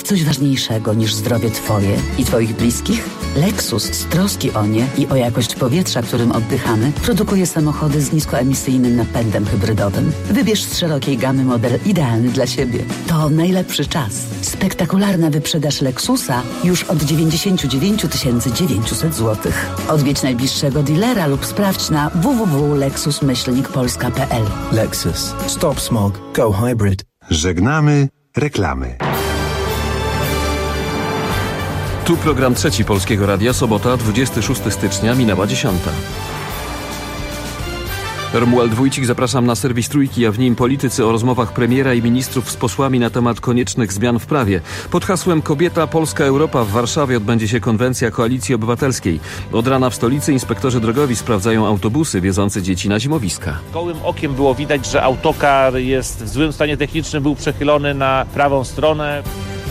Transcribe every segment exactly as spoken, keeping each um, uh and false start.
coś ważniejszego niż zdrowie Twoje i Twoich bliskich? Lexus z troski o nie i o jakość powietrza, którym oddychamy, produkuje samochody z niskoemisyjnym napędem hybrydowym. Wybierz z szerokiej gamy model idealny dla siebie. To najlepszy czas. Spektakularna wyprzedaż Lexusa już od dziewięćdziesiąt dziewięć tysięcy dziewięćset złotych. Odwiedź najbliższego dealera lub sprawdź na w w w kropka lexus myślnik polska kropka p l. Lexus. Stop smog. Go hybrid. Żegnamy reklamy. Tu program trzeci Polskiego Radia, sobota, dwudziestego szóstego stycznia, minęła dziesiąta. Romuald Wójcik, zapraszam na serwis Trójki, a w nim politycy o rozmowach premiera i ministrów z posłami na temat koniecznych zmian w prawie. Pod hasłem Kobieta, Polska, Europa w Warszawie odbędzie się konwencja Koalicji Obywatelskiej. Od rana w stolicy inspektorzy drogowi sprawdzają autobusy wiozące dzieci na zimowiska. Gołym okiem było widać, że autokar jest w złym stanie technicznym, był przechylony na prawą stronę.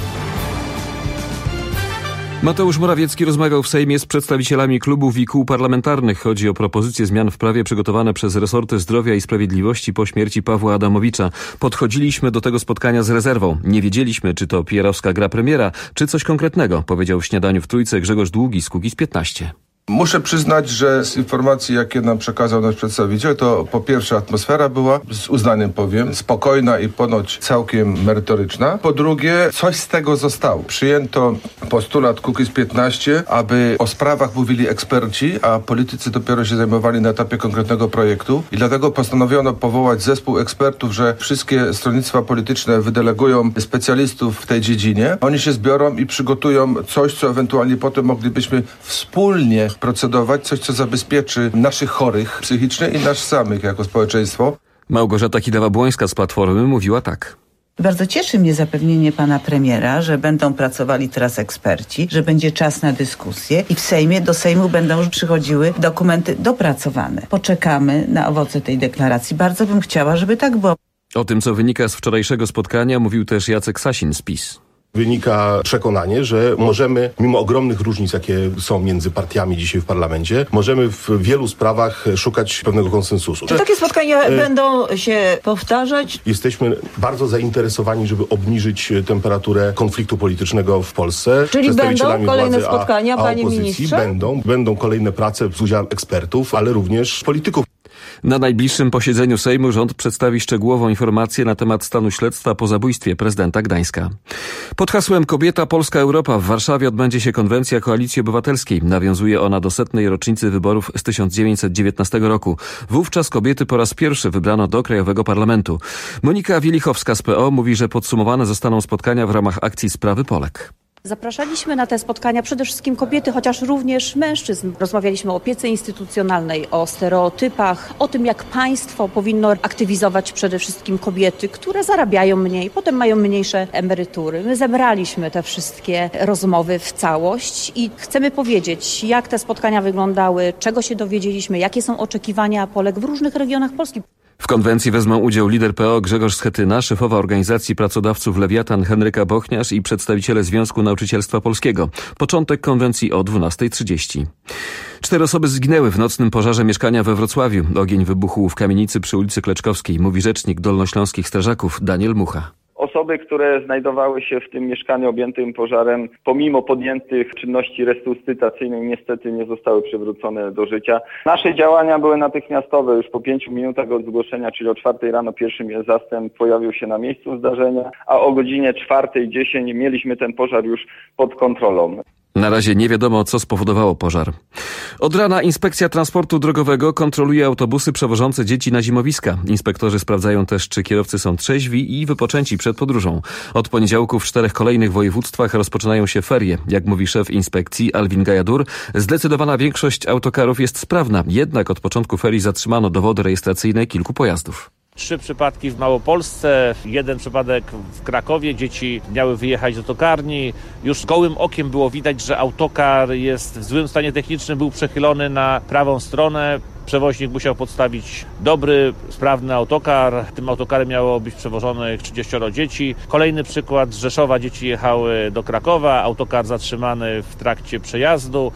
Mateusz Morawiecki rozmawiał w Sejmie z przedstawicielami klubów i kół parlamentarnych. Chodzi o propozycje zmian w prawie przygotowane przez resorty zdrowia i sprawiedliwości po śmierci Pawła Adamowicza. Podchodziliśmy do tego spotkania z rezerwą. Nie wiedzieliśmy, czy to pierowska gra premiera, czy coś konkretnego, powiedział w śniadaniu w Trójce Grzegorz Długi z Kukiz piętnaście. Muszę przyznać, że z informacji, jakie nam przekazał nasz przedstawiciel, to po pierwsze atmosfera była, z uznaniem powiem, spokojna i ponoć całkiem merytoryczna. Po drugie, coś z tego zostało. Przyjęto postulat Kukiz piętnaście, aby o sprawach mówili eksperci, a politycy dopiero się zajmowali na etapie konkretnego projektu. I dlatego postanowiono powołać zespół ekspertów, że wszystkie stronnictwa polityczne wydelegują specjalistów w tej dziedzinie. Oni się zbiorą i przygotują coś, co ewentualnie potem moglibyśmy wspólnie procedować, coś, co zabezpieczy naszych chorych psychicznie i nas samych jako społeczeństwo. Małgorzata Kidawa-Błońska z Platformy mówiła tak. Bardzo cieszy mnie zapewnienie pana premiera, że będą pracowali teraz eksperci, że będzie czas na dyskusję i w Sejmie, do Sejmu będą już przychodziły dokumenty dopracowane. Poczekamy na owoce tej deklaracji. Bardzo bym chciała, żeby tak było. O tym, co wynika z wczorajszego spotkania, mówił też Jacek Sasin z PiS. Wynika przekonanie, że możemy, mimo ogromnych różnic, jakie są między partiami dzisiaj w parlamencie, możemy w wielu sprawach szukać pewnego konsensusu. Czy takie spotkania e... będą się powtarzać? Jesteśmy bardzo zainteresowani, żeby obniżyć temperaturę konfliktu politycznego w Polsce. Czyli będą kolejne władzy, spotkania, a, a panie opozycji. ministrze? Będą. Będą kolejne prace z udziałem ekspertów, ale również polityków. Na najbliższym posiedzeniu Sejmu rząd przedstawi szczegółową informację na temat stanu śledztwa po zabójstwie prezydenta Gdańska. Pod hasłem Kobieta, Polska, Europa w Warszawie odbędzie się konwencja Koalicji Obywatelskiej. Nawiązuje ona do setnej rocznicy wyborów z tysiąc dziewięćset dziewiętnastego roku. Wówczas kobiety po raz pierwszy wybrano do Krajowego Parlamentu. Monika Wielichowska z P O mówi, że podsumowane zostaną spotkania w ramach akcji Sprawy Polek. Zapraszaliśmy na te spotkania przede wszystkim kobiety, chociaż również mężczyzn. Rozmawialiśmy o opiece instytucjonalnej, o stereotypach, o tym, jak państwo powinno aktywizować przede wszystkim kobiety, które zarabiają mniej, potem mają mniejsze emerytury. My zebraliśmy te wszystkie rozmowy w całość i chcemy powiedzieć, jak te spotkania wyglądały, czego się dowiedzieliśmy, jakie są oczekiwania Polek w różnych regionach Polski. W konwencji wezmą udział lider P O Grzegorz Schetyna, szefowa organizacji pracodawców Lewiatan Henryka Bochniarz i przedstawiciele Związku Nauczycielstwa Polskiego. Początek konwencji o dwunasta trzydzieści. Cztery osoby zginęły w nocnym pożarze mieszkania we Wrocławiu. Ogień wybuchł w kamienicy przy ulicy Kleczkowskiej, mówi rzecznik dolnośląskich strażaków Daniel Mucha. Osoby, które znajdowały się w tym mieszkaniu objętym pożarem, pomimo podjętych czynności resuscytacyjnych, niestety nie zostały przywrócone do życia. Nasze działania były natychmiastowe. Już po pięciu minutach od zgłoszenia, czyli o czwartej rano, pierwszy zastęp pojawił się na miejscu zdarzenia, a o godzinie czwartej dziesięć mieliśmy ten pożar już pod kontrolą. Na razie nie wiadomo, co spowodowało pożar. Od rana Inspekcja Transportu Drogowego kontroluje autobusy przewożące dzieci na zimowiska. Inspektorzy sprawdzają też, czy kierowcy są trzeźwi i wypoczęci przed podróżą. Od poniedziałku w czterech kolejnych województwach rozpoczynają się ferie. Jak mówi szef inspekcji Alwin Gajadur, zdecydowana większość autokarów jest sprawna. Jednak od początku ferii zatrzymano dowody rejestracyjne kilku pojazdów. Trzy przypadki w Małopolsce, jeden przypadek w Krakowie. Dzieci miały wyjechać do tokarni. Już gołym okiem było widać, że autokar jest w złym stanie technicznym, był przechylony na prawą stronę. Przewoźnik musiał podstawić dobry, sprawny autokar. Tym autokarem miało być przewożonych trzydzieścioro dzieci. Kolejny przykład z Rzeszowa: dzieci jechały do Krakowa, autokar zatrzymany w trakcie przejazdu.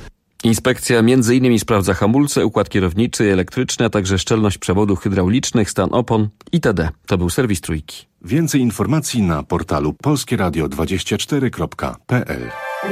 Inspekcja między innymi sprawdza hamulce, układ kierowniczy, elektryczny, a także szczelność przewodów hydraulicznych, stan opon itd. To był serwis Trójki. Więcej informacji na portalu polskie radio dwadzieścia cztery kropka p l.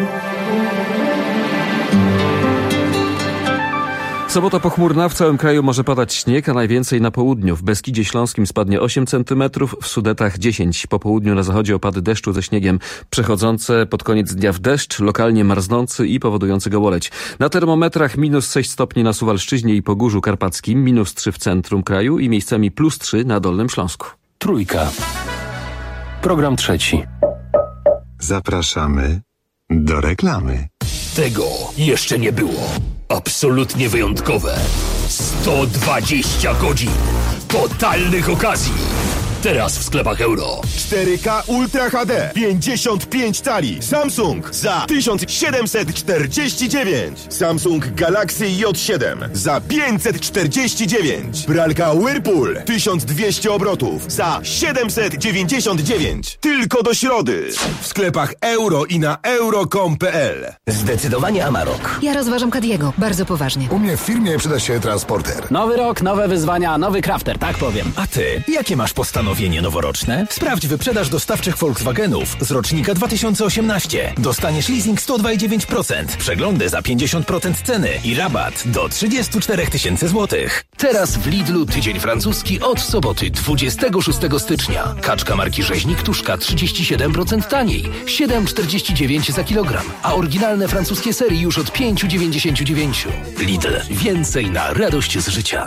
Sobota pochmurna, w całym kraju może padać śnieg, a najwięcej na południu. W Beskidzie Śląskim spadnie osiem centymetrów, w Sudetach dziesięć. Po południu na zachodzie opady deszczu ze śniegiem, przechodzące pod koniec dnia w deszcz, lokalnie marznący i powodujący gołoleć. Na termometrach minus sześć stopni na Suwalszczyźnie i Pogórzu Karpackim, minus trzy w centrum kraju i miejscami plus trzy na Dolnym Śląsku. Trójka. Program trzeci. Zapraszamy do reklamy. Tego jeszcze nie było. Absolutnie wyjątkowe. sto dwadzieścia godzin totalnych okazji. Teraz w sklepach Euro. cztery K Ultra H D. pięćdziesiąt pięć cali. Samsung za tysiąc siedemset czterdzieści dziewięć. Samsung Galaxy J siedem za pięćset czterdzieści dziewięć. Pralka Whirlpool tysiąc dwieście obrotów za siedemset dziewięćdziesiąt dziewięć. Tylko do środy. W sklepach Euro i na euro kropka com kropka p l. Zdecydowanie Amarok. Ja rozważam Kadiego. Bardzo poważnie. U mnie w firmie przyda się transporter. Nowy rok, nowe wyzwania, nowy crafter, tak powiem. A ty, jakie masz postanowienie noworoczne? Sprawdź wyprzedaż dostawczych Volkswagenów z rocznika dwa tysiące osiemnaście. Dostaniesz leasing sto dwa i dziewięć procent, przeglądy za pięćdziesiąt procent ceny i rabat do trzydzieści cztery tysiące złotych. Teraz w Lidlu tydzień francuski od soboty dwudziestego szóstego stycznia. Kaczka marki Rzeźnik Tuszka trzydzieści siedem procent taniej, siedem czterdzieści dziewięć za kilogram, a oryginalne francuskie serii już od pięć dziewięćdziesiąt dziewięć. Lidl. Więcej na radość z życia.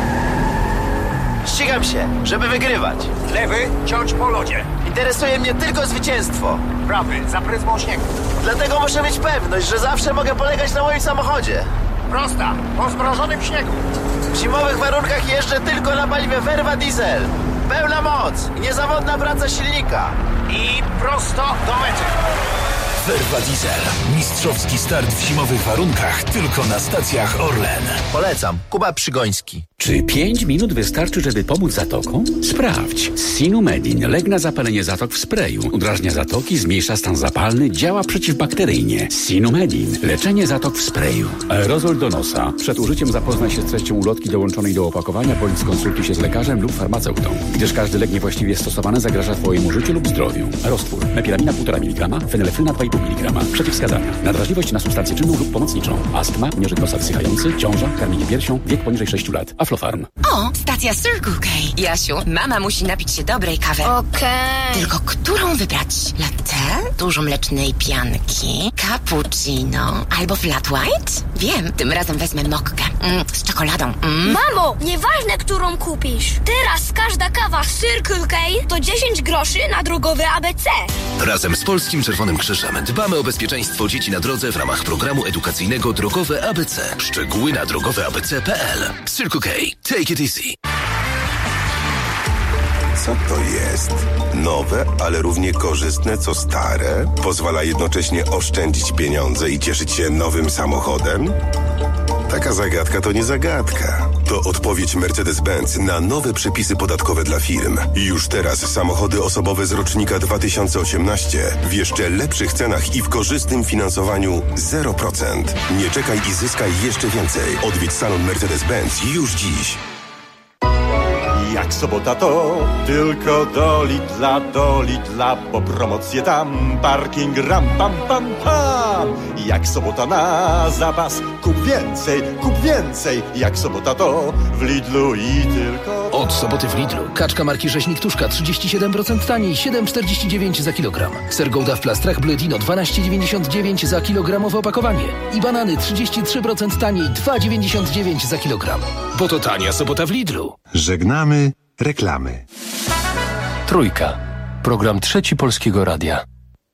Ścigam się, żeby wygrywać. Lewy, ciąć po lodzie. Interesuje mnie tylko zwycięstwo. Prawy, za pryzmą śniegu. Dlatego muszę mieć pewność, że zawsze mogę polegać na moim samochodzie. Prosta, po zmrożonym śniegu. W zimowych warunkach jeżdżę tylko na paliwie Verva Diesel. Pełna moc i niezawodna praca silnika. I prosto do mety. Verva Diesel. Mistrzowski start w zimowych warunkach tylko na stacjach Orlen. Polecam. Kuba Przygoński. Czy pięć minut wystarczy, żeby pomóc zatokom? Sprawdź. Sinumedin. Lek na zapalenie zatok w sprayu. Udrażnia zatoki, zmniejsza stan zapalny, działa przeciwbakteryjnie. Sinumedin. Leczenie zatok w sprayu. Aerozol do nosa. Przed użyciem zapoznaj się z treścią ulotki dołączonej do opakowania bądź skonsultuj się z lekarzem lub farmaceutą, gdyż każdy lek niewłaściwie stosowany zagraża Twojemu życiu lub zdrowiu. Roztwór. Mepilamina półtora miligrama, fenylefryna dwa i pół miligrama. Przeciwwskazania. Nadwrażliwość na substancję czynną lub pomocniczą. Astma, unieżyk nosa wysychający, ciąża, karmienie piersią, wiek poniżej sześciu lat. Aflofarm. O, stacja Circle K. Jasiu, mama musi napić się dobrej kawy. Okej. Tylko którą wybrać? Latte? Dużo mlecznej pianki? Cappuccino? Albo flat white? Wiem, tym razem wezmę mokkę. Mm, z czekoladą. Mm. Mamo, nieważne, którą kupisz. Teraz każda kawa Circle K to dziesięć groszy na drogowe A B C. Razem z Polskim Czerwonym Krzyżem dbamy o bezpieczeństwo dzieci na drodze w ramach programu edukacyjnego Drogowe A B C. Szczegóły na drogowe a b c kropka p l. Circle K. Take it easy. Co to jest? Nowe, ale równie korzystne co stare? Pozwala jednocześnie oszczędzić pieniądze i cieszyć się nowym samochodem? Taka zagadka to nie zagadka. To odpowiedź Mercedes-Benz na nowe przepisy podatkowe dla firm. I już teraz samochody osobowe z rocznika dwa tysiące osiemnaście w jeszcze lepszych cenach i w korzystnym finansowaniu zero procent. Nie czekaj i zyskaj jeszcze więcej. Odwiedź salon Mercedes-Benz już dziś. Jak sobota to tylko do Lidla, do Lidla, bo promocje tam, parking ram, pam, pam, pam. Jak sobota na zapas, kup więcej, kup więcej. Jak sobota to w Lidlu i tylko... Od soboty w Lidlu. Kaczka marki Rzeźnik Tuszka trzydzieści siedem procent taniej, siedem czterdzieści dziewięć za kilogram. Ser Gouda w plastrach Bledino dwanaście dziewięćdziesiąt dziewięć za kilogramowe opakowanie. I banany trzydzieści trzy procent taniej, dwa dziewięćdziesiąt dziewięć za kilogram. Bo to tania sobota w Lidlu. Żegnamy reklamy. Trójka. Program Trzeci Polskiego Radia.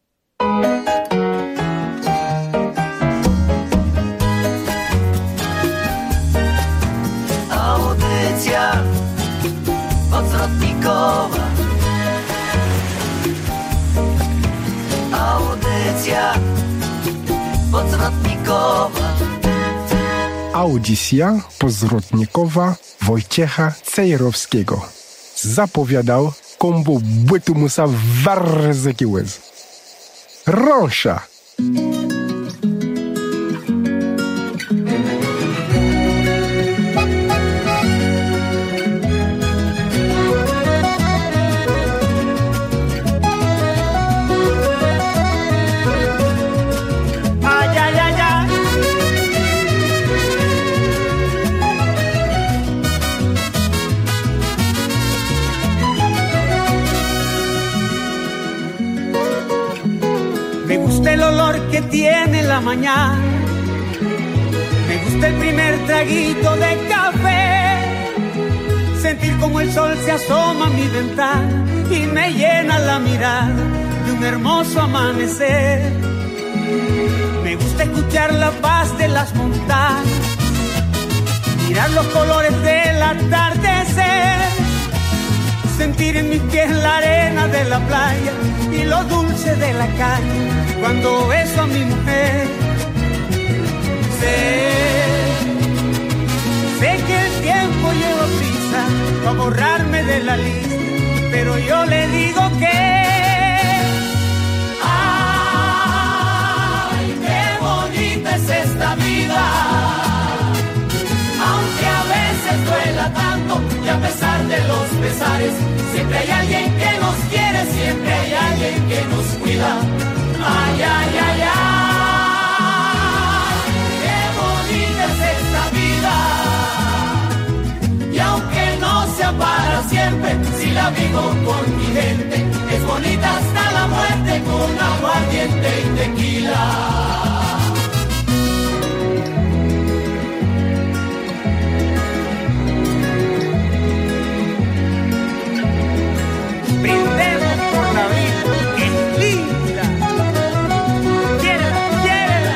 Audycja odwrotnikowa. Audycja odwrotnikowa. Audycja pozwrotnikowa Wojciecha Cejrowskiego. Zapowiadał kombo bytu musa warzyki łez. Rąsza. Me gusta el olor que tiene la mañana, me gusta el primer traguito de café, sentir como el sol se asoma a mi ventana y me llena la mirada de un hermoso amanecer. Me gusta escuchar la paz de las montañas, mirar los colores del atardecer, sentir en mis pies la arena de la playa y lo dulce de la calle cuando beso a mi mujer. Sé, sé que el tiempo lleva prisa para borrarme de la lista, pero yo le digo que ay, qué bonita es esta vida, aunque a veces duela tanto y a pesar de los pesares, siempre hay alguien que nos quiere, siempre hay alguien que nos cuida. Ay, ay, ay, ay, qué bonita es esta vida, y aunque no sea para siempre, si la vivo con mi gente, es bonita hasta la muerte con aguardiente y tequila. Brindemos por la vida, que es linda. Quiérela, quiérela.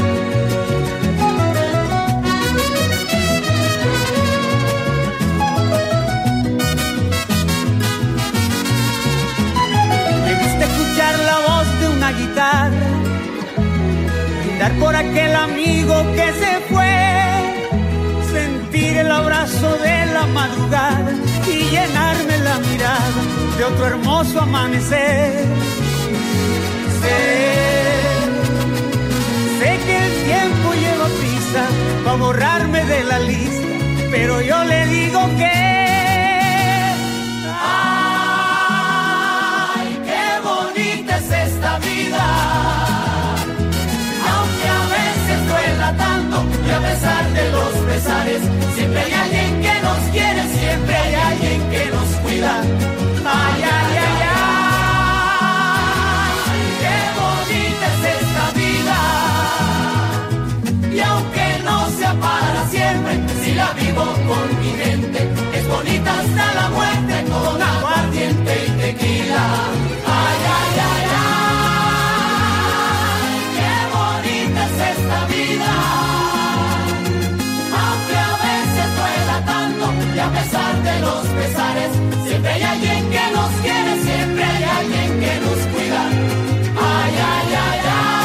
Me gusta escuchar la voz de una guitarra, brindar por aquel amigo que se fue, sentir el abrazo de la madrugada y llenarme la mirada de otro hermoso amanecer. Sé, sé que el tiempo lleva prisa para borrarme de la lista, pero yo le digo que ay, qué bonita es esta vida, aunque a veces duela tanto y a pesar de los pesares, siempre hay alguien que nos quiere, siempre hay alguien que nos cuida. Ay, ay, ay, ay, qué bonita es esta vida, y aunque no sea para siempre, si la vivo con mi gente, es bonita hasta la muerte con aguardiente y tequila. Ay, ay, ay, ay, qué bonita es esta vida, aunque a veces duela tanto y a pesar de los pesares, siempre hay alguien que nos quiere, siempre hay alguien que nos cuida. Ay, ay, ay,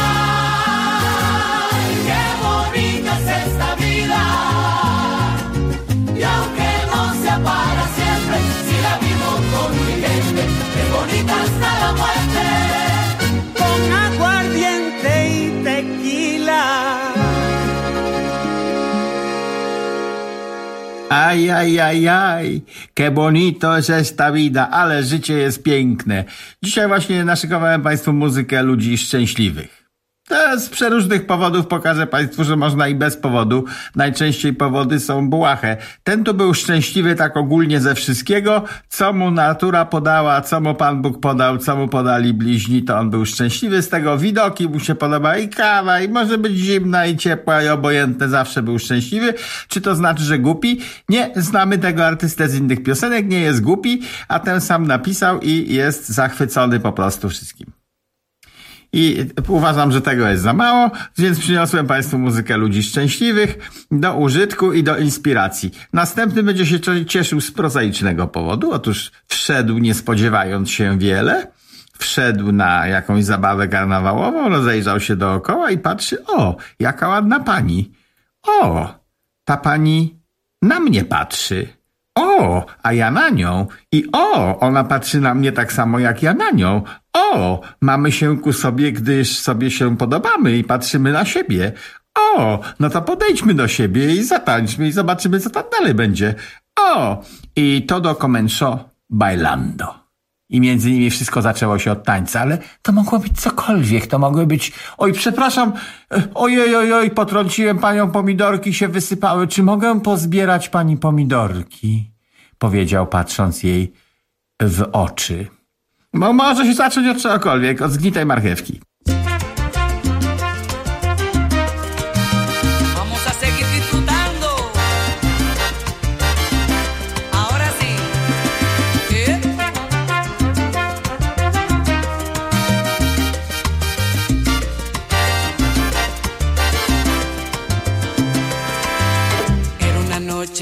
ay, qué bonita es esta vida, y aunque no sea para siempre, si la vivo con mi gente, es bonita hasta la muerte, con aguardiente y tequila. Aj, aj, aj, aj, que bonito jest esta vida, ale życie jest piękne. Dzisiaj właśnie naszykowałem Państwu muzykę ludzi szczęśliwych. To z przeróżnych powodów pokażę Państwu, że można i bez powodu. Najczęściej powody są błahe. Ten tu był szczęśliwy tak ogólnie ze wszystkiego, co mu natura podała, co mu Pan Bóg podał, co mu podali bliźni, to on był szczęśliwy z tego. Widoki mu się podoba i kawa, i może być zimna i ciepła i obojętne, zawsze był szczęśliwy. Czy to znaczy, że głupi? Nie, znamy tego artystę z innych piosenek, nie jest głupi, a ten sam napisał i jest zachwycony po prostu wszystkim. I uważam, że tego jest za mało, więc przyniosłem Państwu muzykę ludzi szczęśliwych do użytku i do inspiracji. Następny będzie się cieszył z prozaicznego powodu. Otóż wszedł, nie spodziewając się wiele, wszedł na jakąś zabawę karnawałową, rozejrzał się dookoła i patrzy, o, jaka ładna pani. O, ta pani na mnie patrzy. O, a ja na nią. I o, ona patrzy na mnie tak samo jak ja na nią. O, mamy się ku sobie, gdyż sobie się podobamy i patrzymy na siebie. O, no to podejdźmy do siebie i zatańczmy i zobaczymy, co tam dalej będzie. O, i todo comenzó bailando. I między nimi wszystko zaczęło się od tańca, ale to mogło być cokolwiek, to mogło być... Oj, przepraszam, ojej, ojej, oj, potrąciłem panią, pomidorki się wysypały. Czy mogę pozbierać pani pomidorki? Powiedział, patrząc jej w oczy. No, może się zacząć od czegokolwiek, od zgnitej marchewki.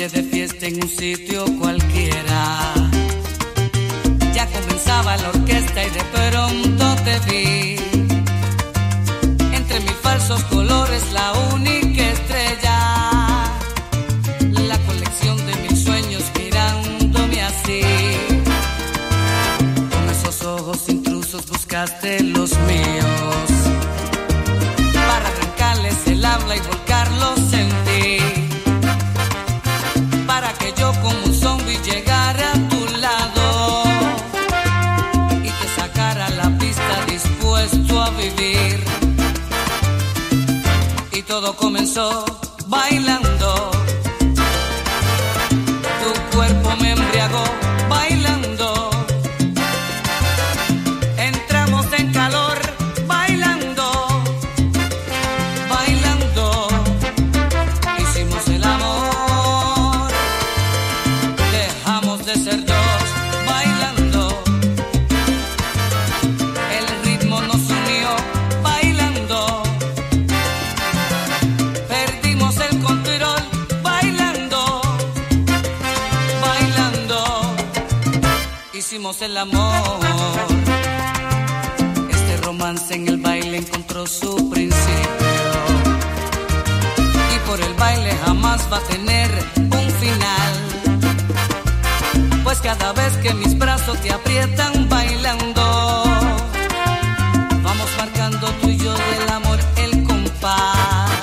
noche de fiesta en un sitio cualquiera. Ya comenzaba la orquesta y de pronto te vi. Entre mil falsos colores, la única estrella. La colección de mil sueños mirándome así. Con esos ojos intrusos buscaste los míos. Para arrancarles el habla y volcarlos en ti. Para que yo como un zombie llegara a tu lado y te sacara a la pista dispuesto a vivir. Y todo comenzó bailando. Tu cuerpo me embriagó bailando. Entramos en calor bailando, bailando. Hicimos el amor. Dejamos de ser dos bailando. El ritmo nos unió bailando. Perdimos el control bailando, bailando. Hicimos el amor. Este romance en el baile encontró su principio. Y por el baile jamás va a tener un final. Pues cada vez que mis brazos te aprietan bailando, vamos marcando tú y yo del amor el compás.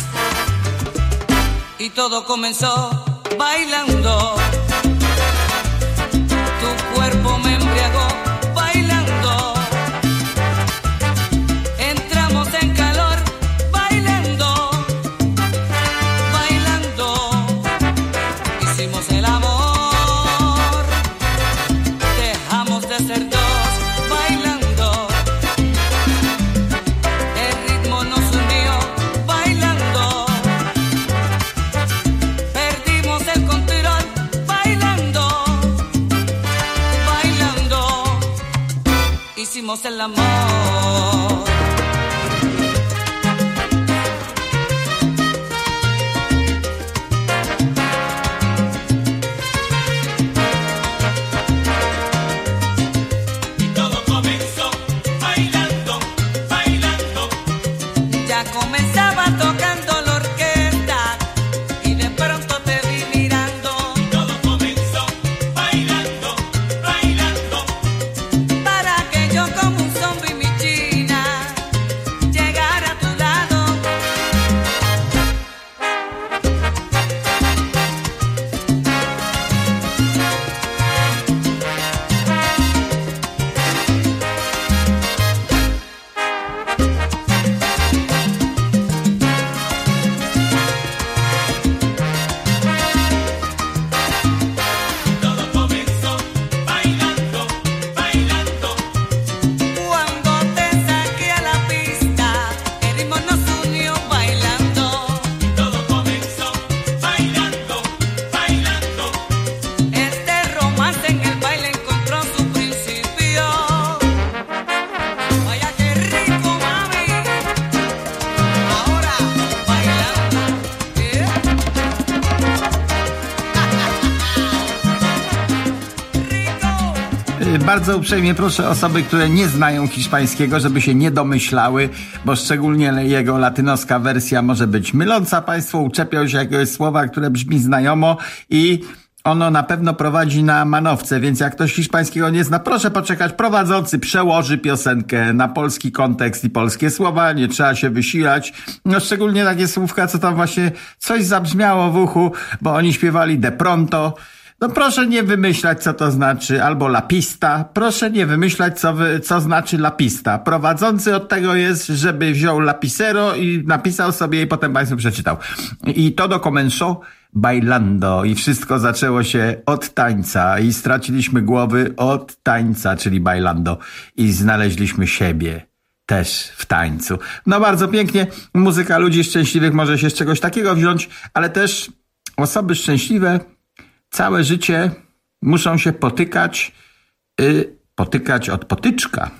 Y todo comenzó bailando. Tu cuerpo me embriagó bailando. Entramos en calor bailando, bailando. Hicimos el amor. Dejamos de ser dos bailando. El ritmo nos unió bailando. Perdimos el control bailando, bailando. Hicimos el amor. Todo comenzó bailando, bailando. Ya comenzaba tocando la orquesta y de pronto te vi mirando. Todo comenzó bailando, bailando. Para que yo como un zombie mi china llegara a tu lado. Todo comenzó bailando, bailando. Cuando te saqué a la pista, el ritmo nos unió bailando. Todo comenzó bailando, bailando. Este romance en el baile encontró su principio. Vaya qué rico, mami. Ahora bailando. ¿Eh? Y Bardzo uprzejmie proszę osoby, które nie znają hiszpańskiego, żeby się nie domyślały, bo szczególnie jego latynoska wersja może być myląca. Państwo uczepiał się jakiegoś słowa, które brzmi znajomo i ono na pewno prowadzi na manowce, więc jak ktoś hiszpańskiego nie zna, proszę poczekać. Prowadzący przełoży piosenkę na polski kontekst i polskie słowa, nie trzeba się wysilać. No szczególnie takie słówka, co tam właśnie coś zabrzmiało w uchu, bo oni śpiewali de pronto. No proszę nie wymyślać, co to znaczy, albo la pista. Proszę nie wymyślać, co, wy, co znaczy la pista. Prowadzący od tego jest, żeby wziął lapicero i napisał sobie i potem państwu przeczytał. I todo comenzó bailando. I wszystko zaczęło się od tańca. I straciliśmy głowy od tańca, czyli bailando. I znaleźliśmy siebie też w tańcu. No bardzo pięknie. Muzyka ludzi szczęśliwych może się z czegoś takiego wziąć, ale też osoby szczęśliwe całe życie muszą się potykać, yy, potykać od potyczka,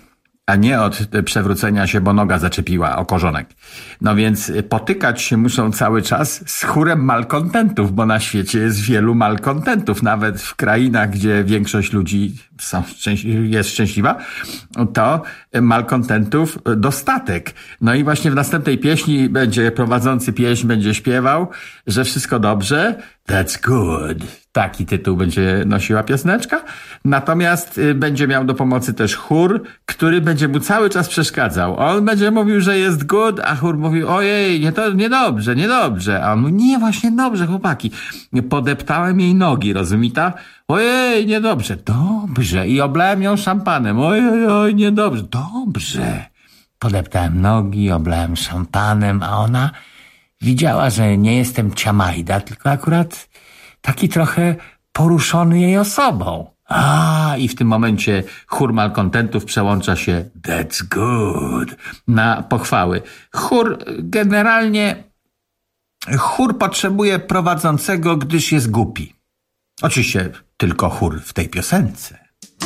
a nie od przewrócenia się, bo noga zaczepiła o korzonek. No więc potykać się muszą cały czas z chórem malkontentów, bo na świecie jest wielu malkontentów. Nawet w krainach, gdzie większość ludzi są szczęś- jest szczęśliwa, to malkontentów dostatek. No i właśnie w następnej pieśni będzie prowadzący pieśń, będzie śpiewał, że wszystko dobrze. That's good. Taki tytuł będzie nosiła pioseneczka. Natomiast y, będzie miał do pomocy też chór, który będzie mu cały czas przeszkadzał. On będzie mówił, że jest good, a chór mówił, ojej, nie to, niedobrze, niedobrze. A on mówi, nie, właśnie dobrze, chłopaki. Podeptałem jej nogi, rozumita? Ojej, niedobrze. Dobrze. I oblałem ją szampanem. Ojej, oj, niedobrze. Dobrze. Podeptałem nogi, oblałem szampanem, a ona widziała, że nie jestem ciamajda, tylko akurat taki trochę poruszony jej osobą. A, i w tym momencie chór malkontentów przełącza się that's good na pochwały. Chór generalnie, chór potrzebuje prowadzącego, gdyż jest głupi. Oczywiście tylko chór w tej piosence.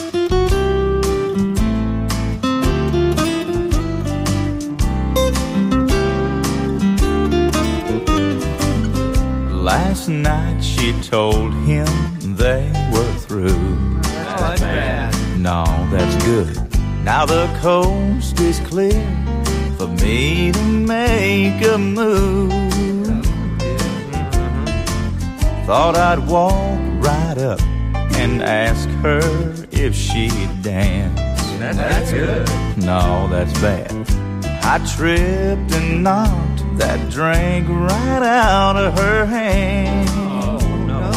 Last night she told him they were through. Oh, that's bad. No, that's good. Now the coast is clear for me to make a move. Thought I'd walk right up and ask her if she'd dance. That's good. No, that's bad. I tripped and knocked that drink right out of her hand. Oh, no.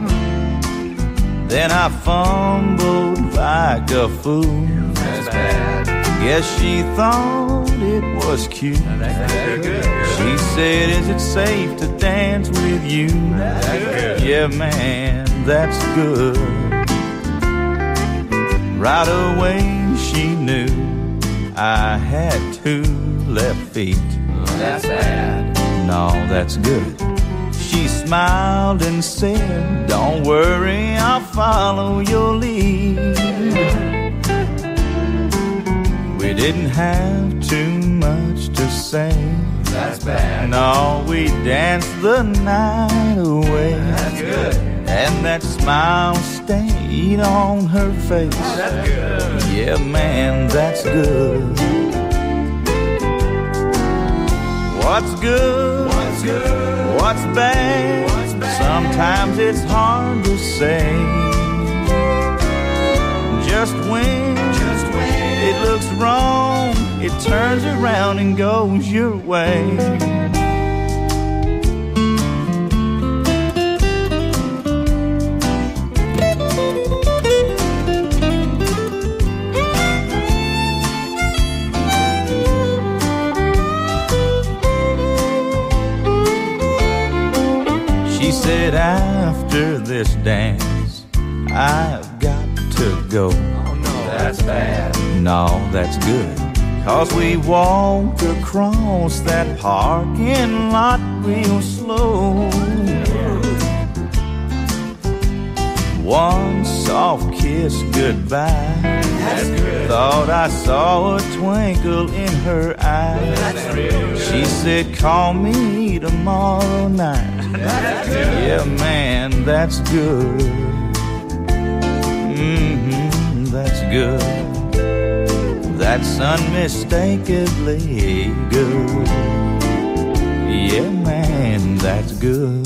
Then I fumbled like a fool. That's bad. Guess she thought it was cute. That's good. She said, is it safe to dance with you? That's good. Yeah, man, that's good. Right away she knew I had two left feet. That's bad. No, that's good. She smiled and said, don't worry, I'll follow your lead. We didn't have too much to say. That's bad. No, we danced the night away. That's good. And that smile stayed on her face. That's good. Yeah, man, that's good. What's good? What's good? What's bad? What's bad? Sometimes it's hard to say. Just when, Just when it looks wrong, it turns around and goes your way. She said after this dance I've got to go. Oh, no, that's bad. No, that's good. Cause we walked across that parking lot real slow. One soft kiss goodbye. That's good. Thought I saw a twinkle in her eye. That's real good. She said, call me tomorrow night. That's good. Yeah, man, that's good. Mm-hmm, that's good. That's unmistakably good. Yeah, man, that's good.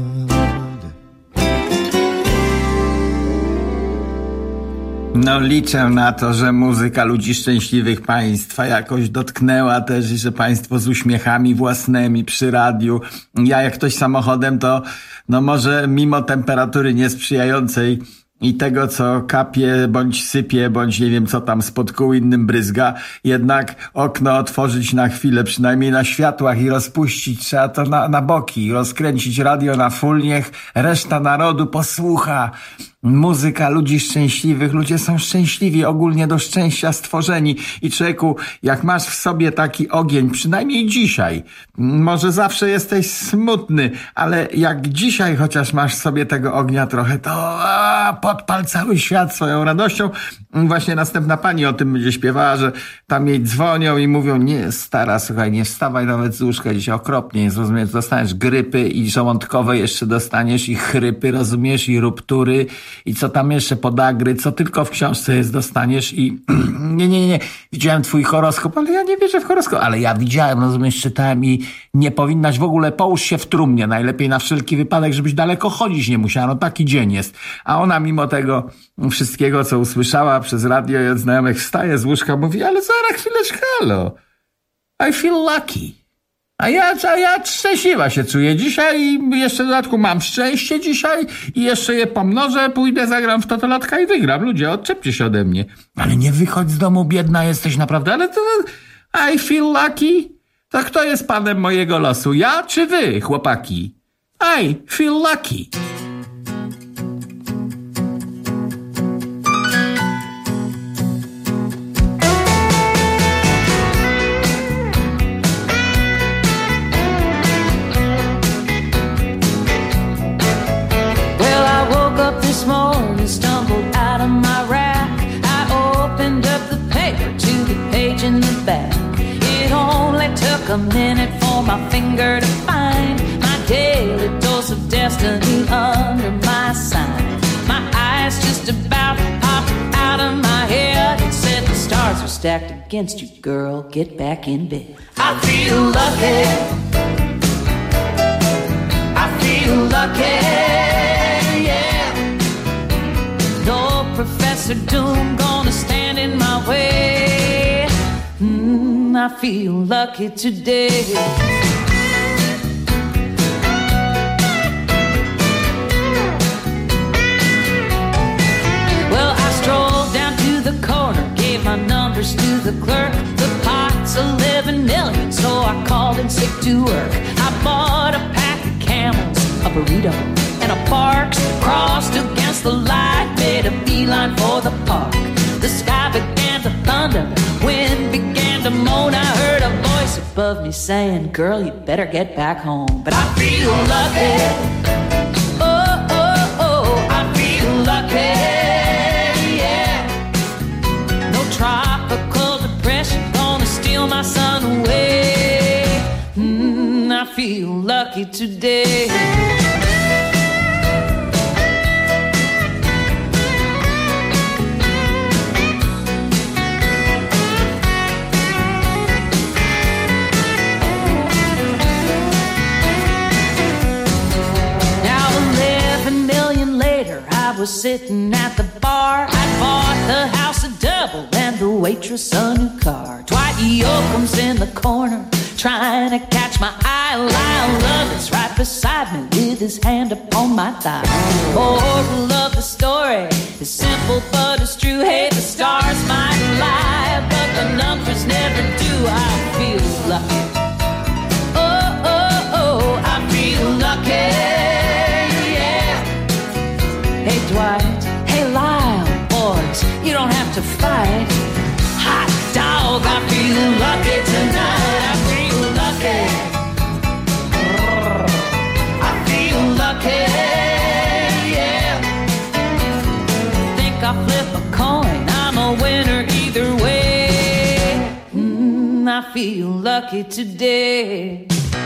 No liczę na to, że muzyka ludzi szczęśliwych państwa jakoś dotknęła też i że państwo z uśmiechami własnymi przy radiu. Ja jak ktoś samochodem, to no może mimo temperatury niesprzyjającej i tego, co kapie, bądź sypie, bądź nie wiem, co tam spod kół innym bryzga, jednak okno otworzyć na chwilę, przynajmniej na światłach i rozpuścić trzeba to na, na boki, rozkręcić radio na full, niech reszta narodu posłucha Muzyka ludzi szczęśliwych, ludzie są szczęśliwi, ogólnie do szczęścia stworzeni i człowieku, jak masz w sobie taki ogień, przynajmniej dzisiaj, może zawsze jesteś smutny, ale jak dzisiaj chociaż masz w sobie tego ognia trochę, to a, podpal cały świat swoją radością. Właśnie następna pani o tym będzie śpiewała, że tam jej dzwonią i mówią, nie stara, słuchaj, nie wstawaj nawet z łóżka, dzisiaj okropnie jest, rozumiesz, dostaniesz grypy i żołądkowe jeszcze dostaniesz i chrypy, rozumiesz, i ruptury i co tam jeszcze, podagry, co tylko w książce jest, dostaniesz i nie, nie, nie, widziałem twój horoskop, ale ja nie wierzę w horoskop, ale ja widziałem, rozumiesz, czytałem i nie powinnaś w ogóle, połóż się w trumnie, najlepiej na wszelki wypadek, żebyś daleko chodzić nie musiała, no taki dzień jest. A ona mimo tego wszystkiego, co usłyszała przez radio i od znajomych, wstaje z łóżka, mówi, ale zaraz chwileczkę, halo, I feel lucky. A ja, a ja szczęśliwa się czuję dzisiaj i jeszcze w dodatku mam szczęście dzisiaj i jeszcze je pomnożę, pójdę, zagram w totolatka i wygram. Ludzie, odczepcie się ode mnie. Ale nie wychodź z domu, biedna jesteś naprawdę, ale to I feel lucky. To kto jest panem mojego losu? Ja czy wy, chłopaki? I feel lucky. This morning stumbled out of my rack. I opened up the paper to the page in the back. It only took a minute for my finger to find my daily dose of destiny under my sign. My eyes just about popped out of my head. It said the stars are stacked against you, girl. Get back in bed. I feel lucky. I feel lucky. No Professor Doom gonna stand in my way. Mm, I feel lucky today. Well, I strolled down to the corner, gave my numbers to the clerk. The pot's eleven million, so I called in sick to work. I bought a pack of Camels, a burrito, and a Barks. Crossed against the light, made a beeline for the park. The sky began to thunder, wind began to moan. I heard a voice above me saying, girl, you better get back home. But I feel lucky. Oh, oh, oh, I feel lucky. Yeah. No tropical depression gonna steal my sun away. Mm, I feel lucky today. I was sitting at the bar. I bought the house a double and the waitress a new car. Dwight Yoakam's in the corner trying to catch my eye. Lyle Lovett's right beside me with his hand upon my thigh. Moral of the story is simple but it's true. Hey, the stars might lie, but the numbers never do. I feel lucky. Oh, oh, oh, I feel lucky. Hey Dwight, hey Lyle, boys, you don't have to fight. Hot dog, I feel lucky tonight. I feel lucky. I feel lucky, yeah. Think I flip a coin, I'm a winner either way. Mm, I feel lucky today.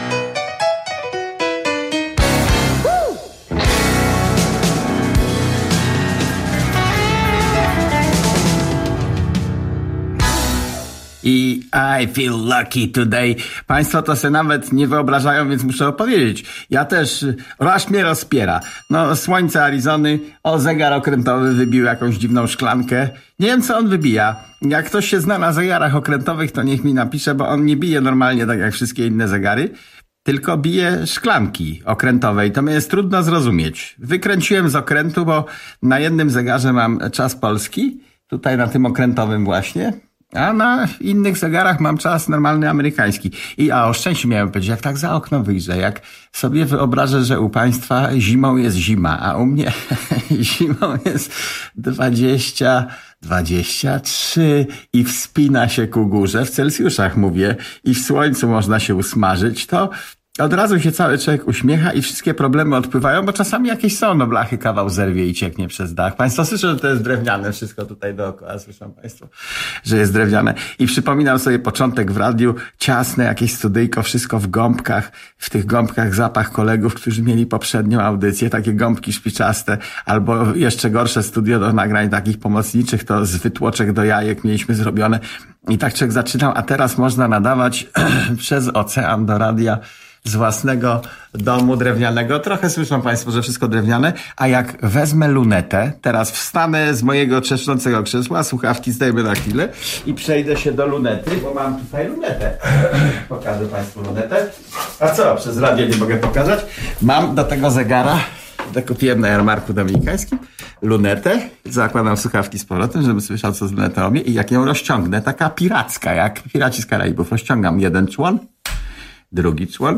I I feel lucky today. Państwo to sobie nawet nie wyobrażają, więc muszę opowiedzieć. Ja też, aż mnie rozpiera. No, słońce Arizony, o, zegar okrętowy wybił jakąś dziwną szklankę. Nie wiem, co on wybija. Jak ktoś się zna na zegarach okrętowych, to niech mi napisze, bo on nie bije normalnie tak jak wszystkie inne zegary, tylko bije szklanki okrętowej. To mnie jest trudno zrozumieć. Wykręciłem z okrętu, bo na jednym zegarze mam czas polski, tutaj na tym okrętowym właśnie, A na innych zegarach mam czas normalny amerykański. I a o szczęściu miałem powiedzieć, jak tak za okno wyjrzę, jak sobie wyobrażę, że u państwa zimą jest zima, a u mnie zimą jest dwadzieścia, dwadzieścia trzy i wspina się ku górze, w Celsjuszach mówię, i w słońcu można się usmażyć, to od razu się cały człowiek uśmiecha i wszystkie problemy odpływają, bo czasami jakieś są, no blachy kawał zerwie i cieknie przez dach. Państwo słyszą, że to jest drewniane wszystko tutaj dookoła, słyszą państwo, że jest drewniane. I przypominam sobie początek w radiu, ciasne jakieś studyjko, wszystko w gąbkach, w tych gąbkach zapach kolegów, którzy mieli poprzednią audycję, takie gąbki szpiczaste, albo jeszcze gorsze studio do nagrań takich pomocniczych, to z wytłoczek do jajek mieliśmy zrobione. I tak człowiek zaczynał, a teraz można nadawać przez ocean do radia z własnego domu drewnianego. Trochę słyszą państwo, że wszystko drewniane, a jak wezmę lunetę, teraz wstanę z mojego trzeszczącego krzesła, słuchawki zdejmę na chwilę i przejdę się do lunety, bo mam tutaj lunetę. Pokażę państwu lunetę. A co, przez radio nie mogę pokazać? Mam do tego zegara, to kupiłem na jarmarku dominikańskim, lunetę, zakładam słuchawki z powrotem, żebym słyszał, co z lunetą robię, i jak ją rozciągnę, taka piracka, jak Piraci z Karaibów, rozciągam jeden człon, drugi człon,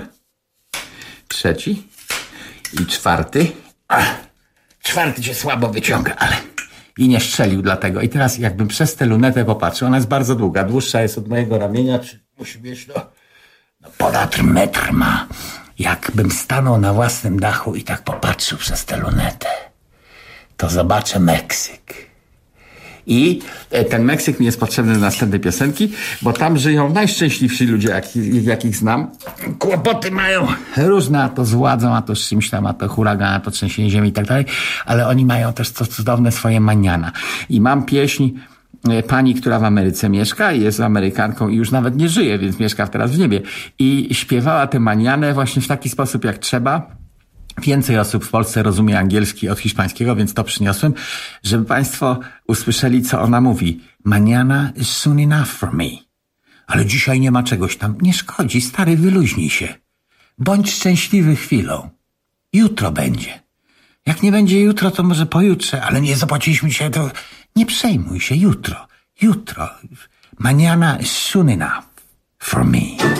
trzeci i czwarty. Ach, czwarty się słabo wyciąga, ale i nie strzelił dlatego. I teraz jakbym przez tę lunetę popatrzył, ona jest bardzo długa, dłuższa jest od mojego ramienia, czy musi mieć, no, no ponad metr ma. Jakbym stanął na własnym dachu i tak popatrzył przez tę lunetę, to zobaczę Meksyk. I ten Meksyk mi jest potrzebny do następnej piosenki, bo tam żyją najszczęśliwsi ludzie, jakich, jakich znam. Kłopoty mają różne, a to z władzą, a to z czymś tam, a to huragan, a to trzęsienie ziemi i tak dalej, ale oni mają też to cudowne swoje maniana. I mam pieśń pani, która w Ameryce mieszka i jest Amerykanką i już nawet nie żyje, więc mieszka teraz w niebie. I śpiewała tę manianę właśnie w taki sposób, jak trzeba. Więcej osób w Polsce rozumie angielski od hiszpańskiego, więc to przyniosłem, żeby państwo usłyszeli, co ona mówi. Mañana is soon enough for me. Ale dzisiaj nie ma czegoś tam. Nie szkodzi, stary, wyluźnij się. Bądź szczęśliwy chwilą. Jutro będzie. Jak nie będzie jutro, to może pojutrze, ale nie zapłaciliśmy dzisiaj, to nie przejmuj się. Jutro. Jutro. Mañana is soon enough for me.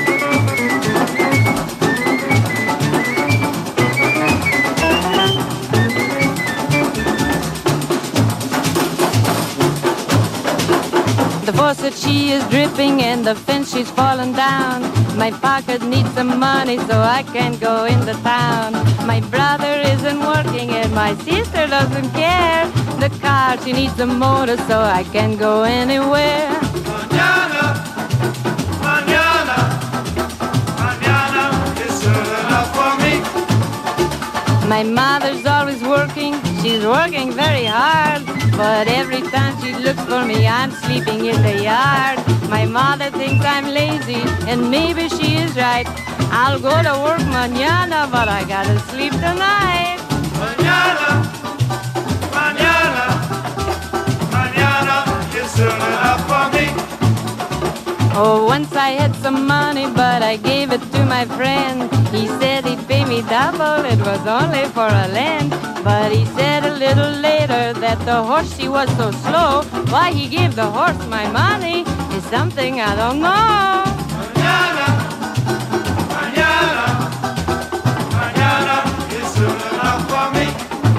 The faucet, she is dripping and the fence, she's fallen down. My pocket needs some money so I can go into town. My brother isn't working and my sister doesn't care. The car, she needs a motor so I can go anywhere. Mañana, mañana, mañana is soon enough for me. My mother's always working, she's working very hard. But every time she looks for me, I'm sleeping in the yard. My mother thinks I'm lazy, and maybe she is right. I'll go to work mañana, but I gotta sleep tonight. Mañana, mañana, mañana is soon enough for me. Oh, once I had some money, but I gave it to my friend. He said he'd pay me double, it was only for a land. But he said a little later that the horse, she was so slow. Why he gave the horse my money is something I don't know. Mañana, mañana, mañana is soon enough for me.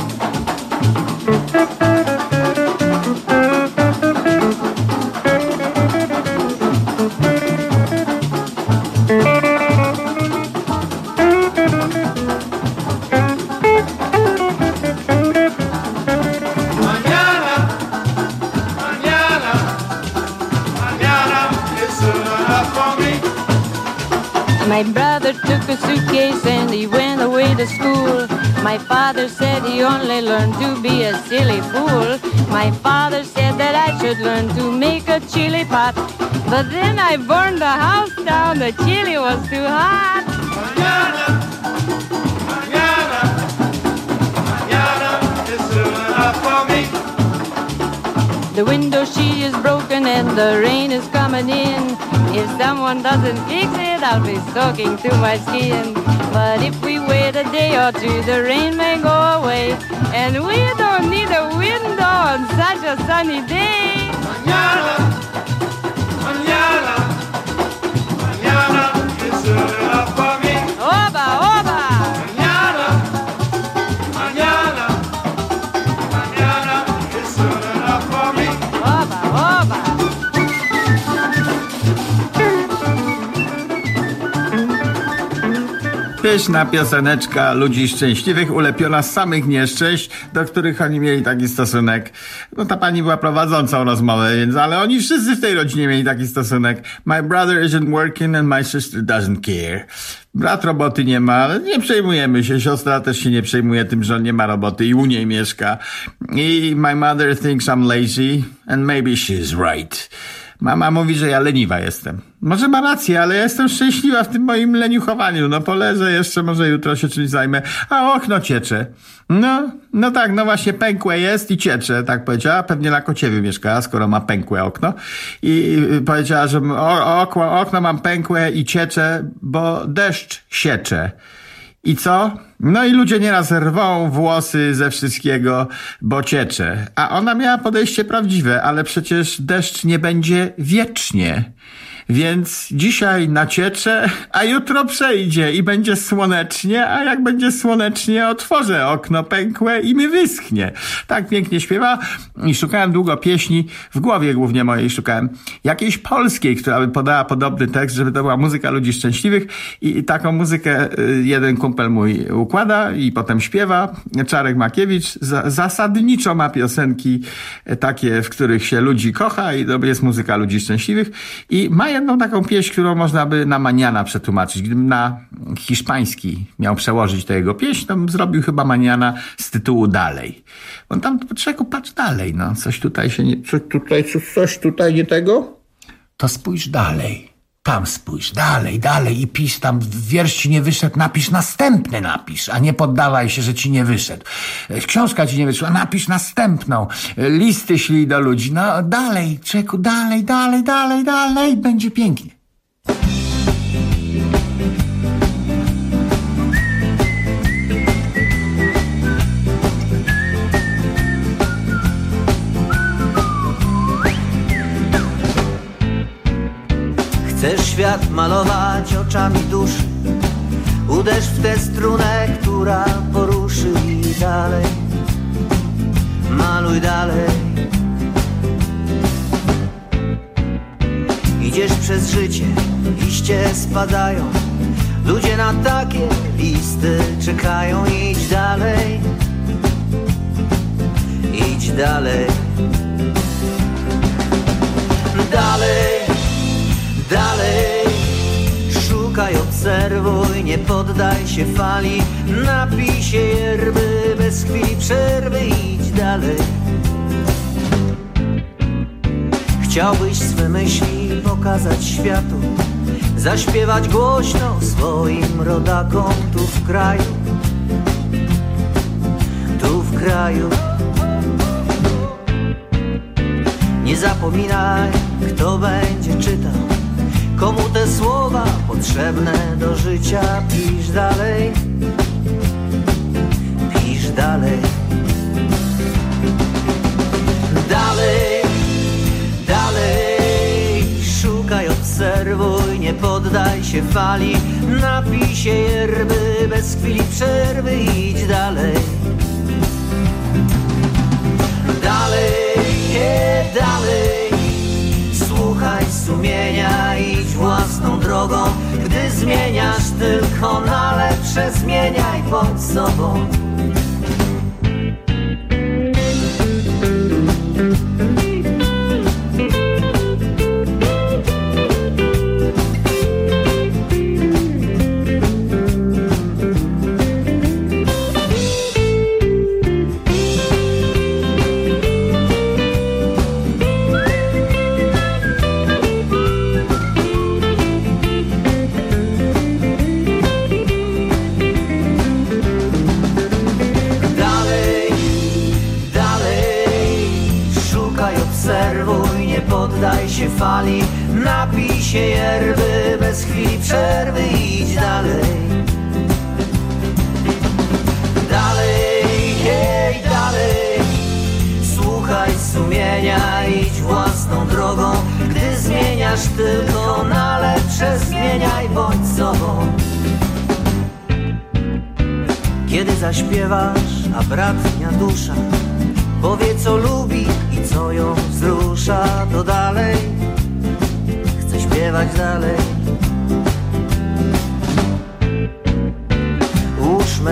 My brother took a suitcase and he went away to school. My father said he only learned to be a silly fool. My father said that I should learn to make a chili pot. But then I burned the house down, the chili was too hot. Mañana, mañana, mañana is soon enough for me. The window sheet is broken and the rain is coming in. If someone doesn't fix it, I'll be soaking to my skin. But if we wait a day or two, the rain may go away. And we don't need a window on such a sunny day. Mañana, Pyszna pioseneczka ludzi szczęśliwych, ulepiona z samych nieszczęść, do których oni mieli taki stosunek. No ta pani była prowadzącą rozmowę, więc, ale oni wszyscy w tej rodzinie mieli taki stosunek. My brother isn't working and my sister doesn't care. Brat roboty nie ma, ale nie przejmujemy się. Siostra też się nie przejmuje tym, że on nie ma roboty i u niej mieszka. I my mother thinks I'm lazy and maybe she's right. Mama mówi, że ja leniwa jestem. Może ma rację, ale ja jestem szczęśliwa w tym moim leniuchowaniu. No poleżę jeszcze, może jutro się czymś zajmę. A okno ciecze. No, no tak, no właśnie pękłe jest i ciecze, tak powiedziała. Pewnie na Kociewiu mieszkała, skoro ma pękłe okno. I powiedziała, że o, okno, okno mam pękłe i ciecze, bo deszcz siecze. I co? No i ludzie nieraz rwą włosy ze wszystkiego, bo ciecze. A ona miała podejście prawdziwe, ale przecież deszcz nie będzie wiecznie. Więc dzisiaj naciecze, a jutro przejdzie i będzie słonecznie, a jak będzie słonecznie, otworzę okno pękłe i mi wyschnie. Tak pięknie śpiewa i szukałem długo pieśni, w głowie głównie mojej szukałem jakiejś polskiej, która by podała podobny tekst, żeby to była muzyka ludzi szczęśliwych i taką muzykę jeden kumpel mój układa i potem śpiewa. Czarek Makiewicz zasadniczo ma piosenki takie, w których się ludzi kocha i to jest muzyka ludzi szczęśliwych i ma jedną taką pieśń, którą można by na maniana przetłumaczyć. Gdybym na hiszpański miał przełożyć tę jego pieśń, to bym zrobił chyba maniana z tytułu Dalej. On tam, człowieku, patrz dalej, no. Coś tutaj się nie... Coś tutaj, coś tutaj nie tego? To spójrz dalej. Tam spójrz, dalej, dalej i pisz tam, wiersz ci nie wyszedł, napisz następny napisz, a nie poddawaj się, że ci nie wyszedł. Książka ci nie wyszła, napisz następną. Listy szli do ludzi, no dalej, czeku, dalej, dalej, dalej, dalej, będzie pięknie. Chcesz świat malować oczami duszy, uderz w tę strunę, która poruszy i dalej, maluj dalej. Idziesz przez życie, liście spadają, ludzie na takie listy czekają. Idź dalej, idź dalej, dalej. Dalej, szukaj, obserwuj, nie poddaj się fali, napij się yerby bez chwili przerwy, idź dalej. Chciałbyś swe myśli pokazać światu, zaśpiewać głośno swoim rodakom tu w kraju, tu w kraju. Nie zapominaj, kto będzie czytał, komu te słowa potrzebne do życia. Pisz dalej, pisz dalej. Dalej, dalej, szukaj, obserwuj, nie poddaj się fali, napij się yerby bez chwili przerwy, idź dalej. Dalej, nie dalej, słuchaj sumienia, idź własną drogą. Gdy zmieniasz tylko na lepsze, zmieniaj, bądź sobą. Poddaj się fali, napij się yerby bez chwili przerwy, idź dalej. Dalej, hej, dalej, słuchaj sumienia, idź własną drogą. Gdy zmieniasz tylko na lepsze, zmieniaj, bądź sobą. Kiedy zaśpiewasz, a bratnia dusza powie, co lubi i co ją wzrusza, to dalej, chcę śpiewać dalej.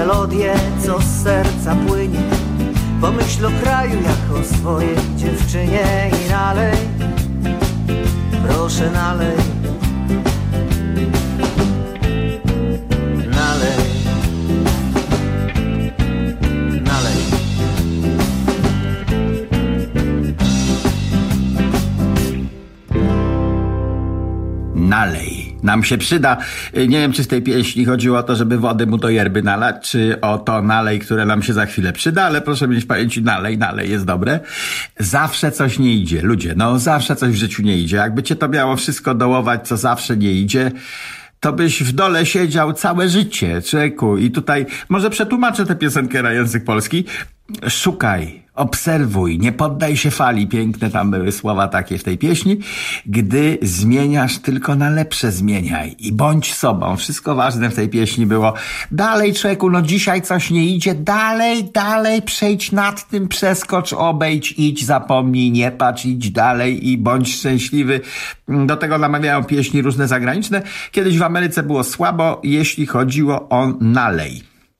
melodię, co z serca płynie. Pomyśl o kraju jak o swojej dziewczynie i nalej, proszę nalej, nalej, nalej. Nalej. Nam się przyda. Nie wiem, czy w tej pieśni chodziło o to, żeby wody mu do yerby nalać, czy o to nalej, które nam się za chwilę przyda, ale proszę mieć w pamięci, nalej, nalej jest dobre. Zawsze coś nie idzie. Ludzie, no zawsze coś w życiu nie idzie. Jakby cię to miało wszystko dołować, co zawsze nie idzie, to byś w dole siedział całe życie, człowieku. I tutaj może przetłumaczę tę piosenkę na język polski. Szukaj, obserwuj, nie poddaj się fali. Piękne tam były słowa takie w tej pieśni. Gdy zmieniasz, tylko na lepsze zmieniaj i bądź sobą. Wszystko ważne w tej pieśni było. Dalej, człowieku, no dzisiaj coś nie idzie. Dalej, dalej, przejdź nad tym, przeskocz, obejdź, idź, zapomnij, nie patrz, idź dalej i bądź szczęśliwy. Do tego namawiają pieśni różne zagraniczne. Kiedyś w Ameryce było słabo, jeśli chodziło o nalej.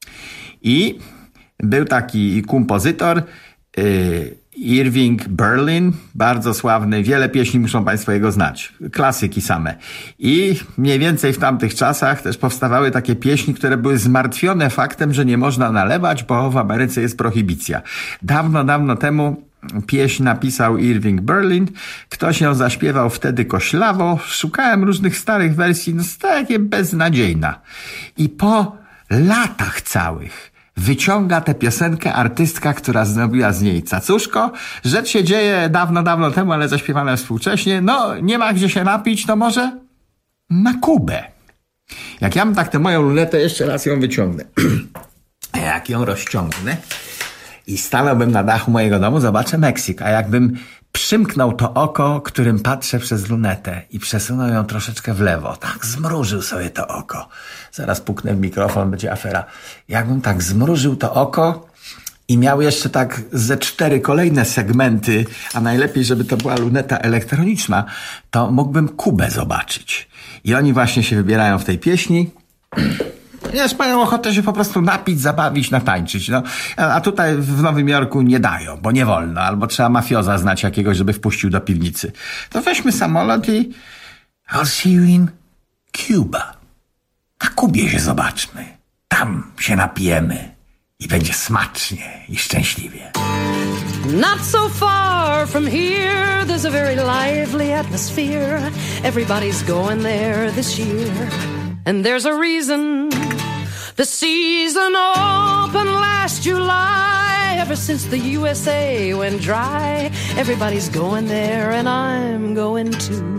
I był taki kompozytor, yy, Irving Berlin, bardzo sławny, wiele pieśni muszą Państwo jego znać, klasyki same. I mniej więcej w tamtych czasach też powstawały takie pieśni, które były zmartwione faktem, że nie można nalewać, bo w Ameryce jest prohibicja. Dawno, dawno temu pieśń napisał Irving Berlin, ktoś ją zaśpiewał wtedy koślawo, szukałem różnych starych wersji, no takie beznadziejna. I po latach całych wyciąga tę piosenkę artystka, która zrobiła z niej cacuszko. Rzecz się dzieje dawno, dawno temu, ale zaśpiewane współcześnie. No, nie ma gdzie się napić, to może na Kubę. Jak ja bym tak tę moją lunetę, jeszcze raz ją wyciągnę. Jak ją rozciągnę i stanąłbym na dachu mojego domu, zobaczę Meksyk. A jakbym przymknął to oko, którym patrzę przez lunetę i przesunął ją troszeczkę w lewo. Tak zmrużył sobie to oko. Zaraz puknę w mikrofon, będzie afera. Jakbym tak zmrużył to oko i miał jeszcze tak ze cztery kolejne segmenty, a najlepiej, żeby to była luneta elektroniczna, to mógłbym Kubę zobaczyć. I oni właśnie się wybierają w tej pieśni. Ponieważ mają ochotę się po prostu napić, zabawić, natańczyć. No. A tutaj w Nowym Jorku nie dają, bo nie wolno. Albo trzeba mafioza znać jakiegoś, żeby wpuścił do piwnicy. To weźmy samolot i I'll see you in Cuba. Na Kubie się zobaczmy. Tam się napijemy i będzie smacznie i szczęśliwie. Not so far from here, there's a very lively atmosphere. Everybody's going there this year. And there's a reason. The season opened last July. Ever since the U S A went dry, everybody's going there and I'm going too.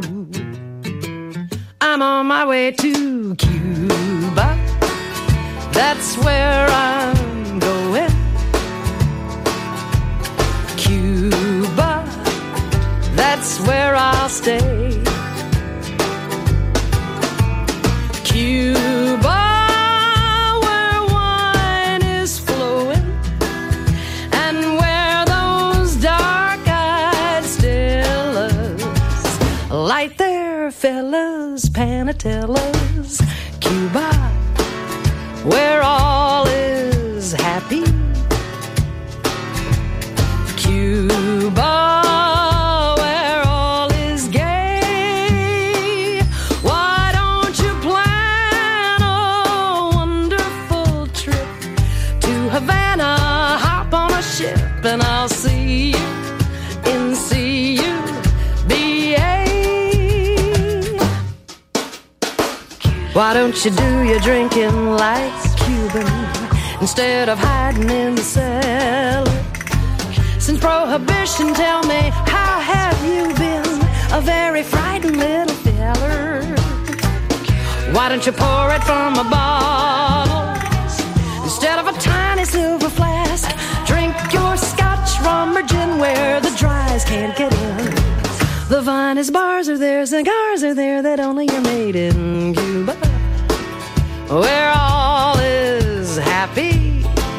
I'm on my way to Cuba. That's where I'm going. Cuba, that's where I'll stay. Cuba, where wine is flowing and where those dark-eyed Stellas light their fellas, Panatellas. Cuba, where all is happy. Cuba, where all is gay. Why don't you plan a wonderful trip to Havana? Hop on a ship and I'll see you in C U B A. Why don't you do your drinking like Cuban instead of hiding in the cellar? Since Prohibition, tell me, how have you been? A very frightened little feller. Why don't you pour it from a bottle instead of a tiny silver flask? Drink your scotch, rum, or gin where the dries can't get in. The finest bars are there, cigars are there that only are made in Cuba, where all is happy.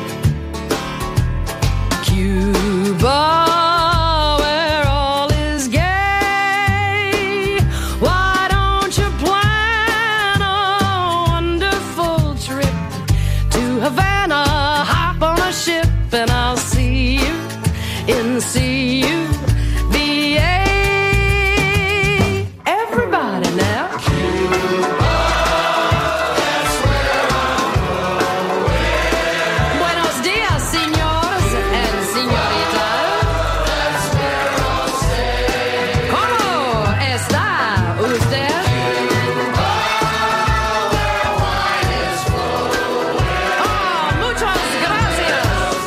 Cuba, where all is gay. Why don't you plan a wonderful trip to Havana? N C U B A. Everybody now. Cuba, that's where I'm going. Buenos dias, senores and señoritas. That's where I'll stay. ¿Cómo está usted? Cuba, where wine is flowing. Oh, muchas gracias.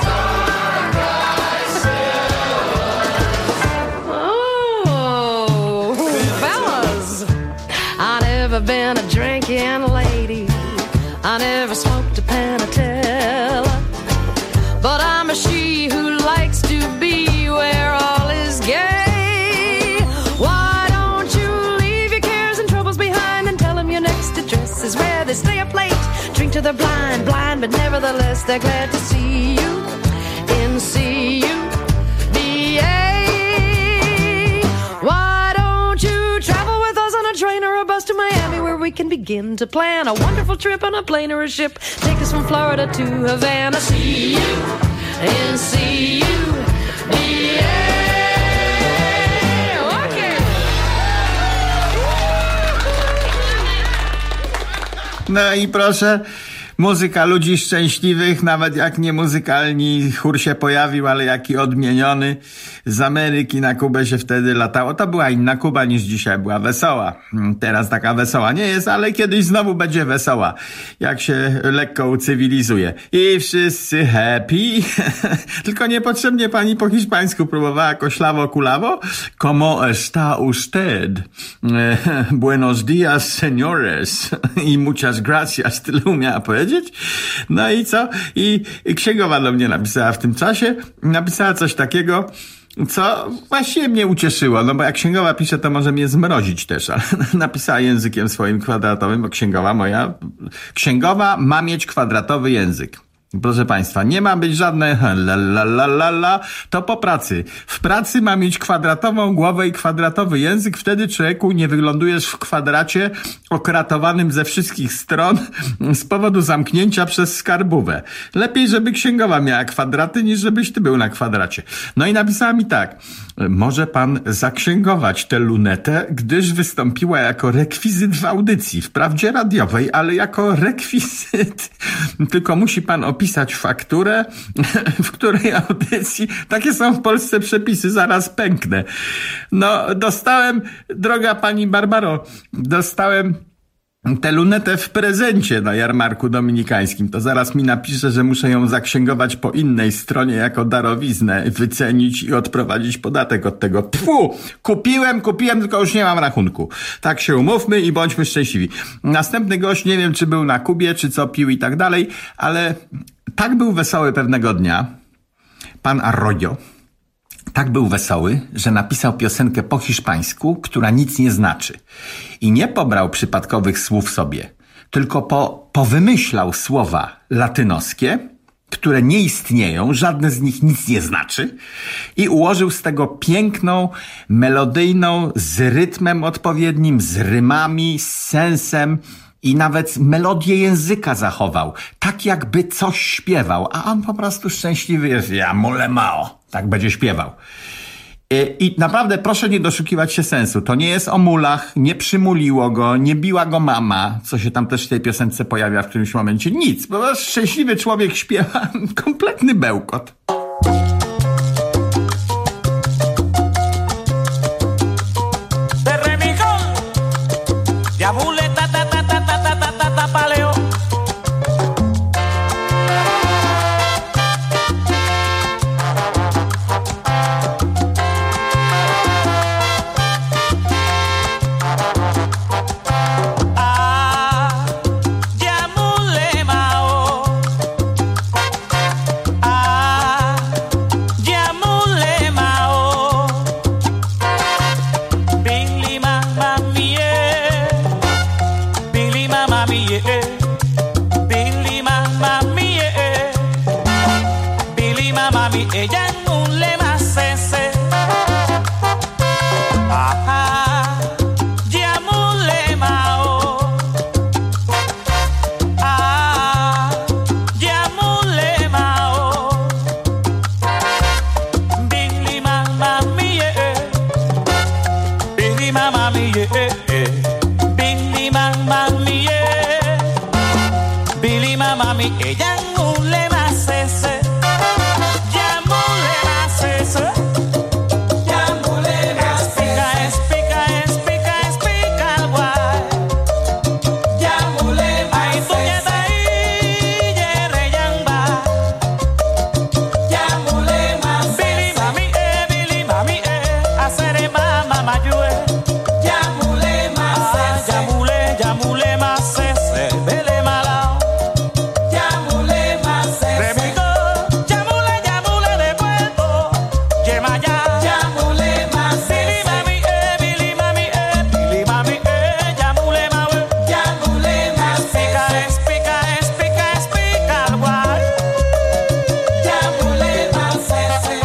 Oh, fellas, I never been a drinking lady. I never smoked a Panatella, but I'm a she who likes to be where all is gay. Why don't you leave your cares and troubles behind and tell them your next address is where they stay up late, drink till they're blind, blind, but nevertheless they're glad to see you. N C U B A. Why don't you travel with us on a train or a bus to Miami, where we can begin to plan a wonderful trip on a plane or a ship, take us from Florida to Havana. See you, N C U B A. Okay. No i proszę, muzyka ludzi szczęśliwych, nawet jak nie muzykalni chór się pojawił, ale jaki odmieniony. Z Ameryki na Kubę się wtedy latało. To była inna Kuba niż dzisiaj, była wesoła. Teraz taka wesoła nie jest, ale kiedyś znowu będzie wesoła, jak się lekko ucywilizuje. I wszyscy happy. Tylko niepotrzebnie pani po hiszpańsku próbowała koślawo kulawo. ¿Cómo está usted? Buenos días, señores. I muchas gracias. Tyle umiała powiedzieć. No i co? I, i księgowa do mnie napisała w tym czasie. Napisała coś takiego, co właściwie mnie ucieszyło, no bo jak księgowa pisze, to może mnie zmrozić też, ale napisała językiem swoim kwadratowym, bo księgowa moja, księgowa ma mieć kwadratowy język. Proszę państwa, nie ma być żadne la la la la la, to po pracy. W pracy ma mieć kwadratową głowę i kwadratowy język, wtedy człowieku nie wyglądujesz w kwadracie okratowanym ze wszystkich stron z powodu zamknięcia przez skarbówę. Lepiej, żeby księgowa miała kwadraty, niż żebyś ty był na kwadracie. No i napisała mi tak: może pan zaksięgować tę lunetę, gdyż wystąpiła jako rekwizyt w audycji, wprawdzie radiowej, ale jako rekwizyt. Tylko musi pan opisać fakturę, w której audycji, takie są w Polsce przepisy, zaraz pęknę. No, dostałem, droga pani Barbaro, dostałem tę lunetę w prezencie na jarmarku dominikańskim. To zaraz mi napisze, że muszę ją zaksięgować po innej stronie jako darowiznę, wycenić i odprowadzić podatek od tego. Pfu! Kupiłem, kupiłem, tylko już nie mam rachunku. Tak się umówmy i bądźmy szczęśliwi. Następny gość, nie wiem, czy był na Kubie, czy co pił i tak dalej, ale tak był wesoły pewnego dnia pan Arroyo. Tak był wesoły, że napisał piosenkę po hiszpańsku, która nic nie znaczy. I nie pobrał przypadkowych słów sobie, tylko po, powymyślał słowa latynoskie, które nie istnieją, żadne z nich nic nie znaczy, i ułożył z tego piękną, melodyjną, z rytmem odpowiednim, z rymami, z sensem, i nawet melodię języka zachował, tak jakby coś śpiewał, a on po prostu szczęśliwy jest. Ja mole mao, tak będzie śpiewał. I, I naprawdę proszę nie doszukiwać się sensu. To nie jest o mulach, nie przymuliło go, nie biła go mama, co się tam też w tej piosence pojawia w którymś momencie. Nic, bo szczęśliwy człowiek śpiewa kompletny bełkot. Ah, Billy mama mi ella mule masese. Ya mule masese. Ya mule masese. Espica, espica, espica el guay. Ya mule masese. Ay tu ahí, yere yamba. Ya mule masese. Billy mami eh, Billy mami eh, hacer mama mayue. Ya mule masese. Ya mule, ya mule masese. Bele malao. Ya mule masese. Remito, ya mule, ya mule de puerto. Yema ya. Ya mule masese. Billy mami eh, Billy mami eh, Billy mami eh, ya mule mawe. Ya mule masese. Espica, espica, espica el guay. Ya mule masese.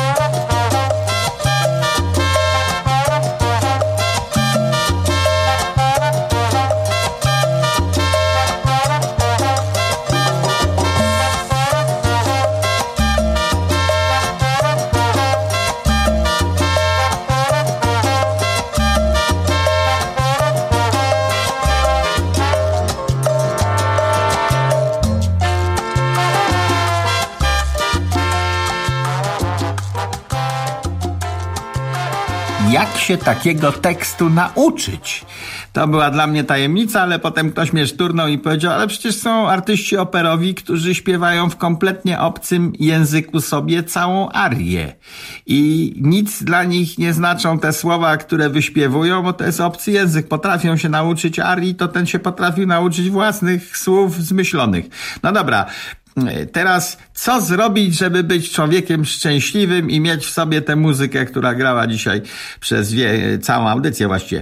Jak się takiego tekstu nauczyć? To była dla mnie tajemnica, ale potem ktoś mnie szturnął i powiedział, ale przecież są artyści operowi, którzy śpiewają w kompletnie obcym języku sobie całą arię. I nic dla nich nie znaczą te słowa, które wyśpiewują, bo to jest obcy język. Potrafią się nauczyć arii, to ten się potrafił nauczyć własnych słów zmyślonych. No dobra. Teraz co zrobić, żeby być człowiekiem szczęśliwym i mieć w sobie tę muzykę, która grała dzisiaj przez wie, całą audycję właściwie.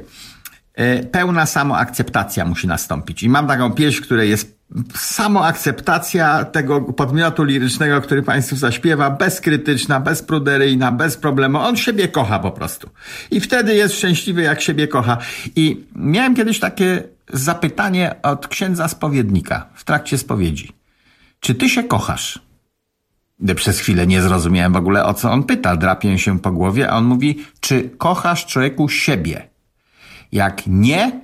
Pełna samoakceptacja musi nastąpić. I mam taką pieśń, w której jest samoakceptacja tego podmiotu lirycznego, który Państwu zaśpiewa, bezkrytyczna, bezpruderyjna, bez problemu. On siebie kocha po prostu. I wtedy jest szczęśliwy, jak siebie kocha. I miałem kiedyś takie zapytanie od księdza spowiednika w trakcie spowiedzi. Czy ty się kochasz? Przez chwilę nie zrozumiałem w ogóle, o co on pyta. Drapię się po głowie, a on mówi, czy kochasz, człowieku, siebie? Jak nie,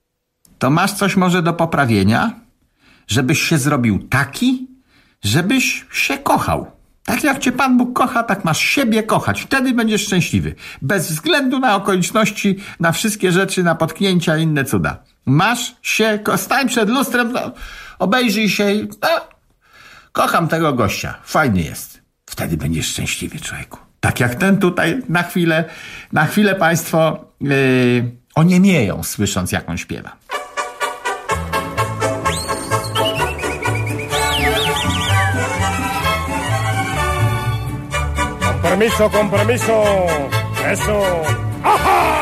to masz coś może do poprawienia, żebyś się zrobił taki, żebyś się kochał. Tak jak cię Pan Bóg kocha, tak masz siebie kochać. Wtedy będziesz szczęśliwy. Bez względu na okoliczności, na wszystkie rzeczy, na potknięcia i inne cuda. Masz się, stań przed lustrem, no, obejrzyj się i... No, kocham tego gościa. Fajny jest. Wtedy będziesz szczęśliwy, człowieku. Tak jak ten tutaj na chwilę, na chwilę Państwo yy, oniemieją, słysząc, jak on śpiewa. Compromiso, compromiso. Eso. ¡Ajá!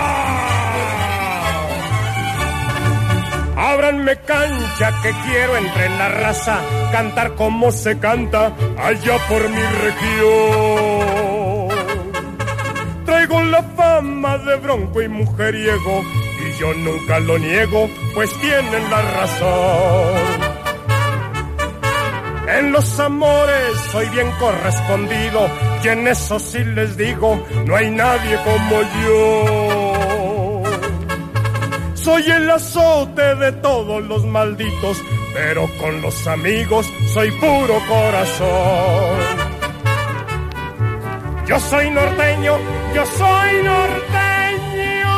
Ábranme cancha que quiero entre la raza cantar como se canta allá por mi región. Traigo la fama de bronco y mujeriego y yo nunca lo niego, pues tienen la razón. En los amores soy bien correspondido y en eso sí les digo, no hay nadie como yo. Soy el azote de todos los malditos, pero con los amigos soy puro corazón. Yo soy norteño, yo soy norteño.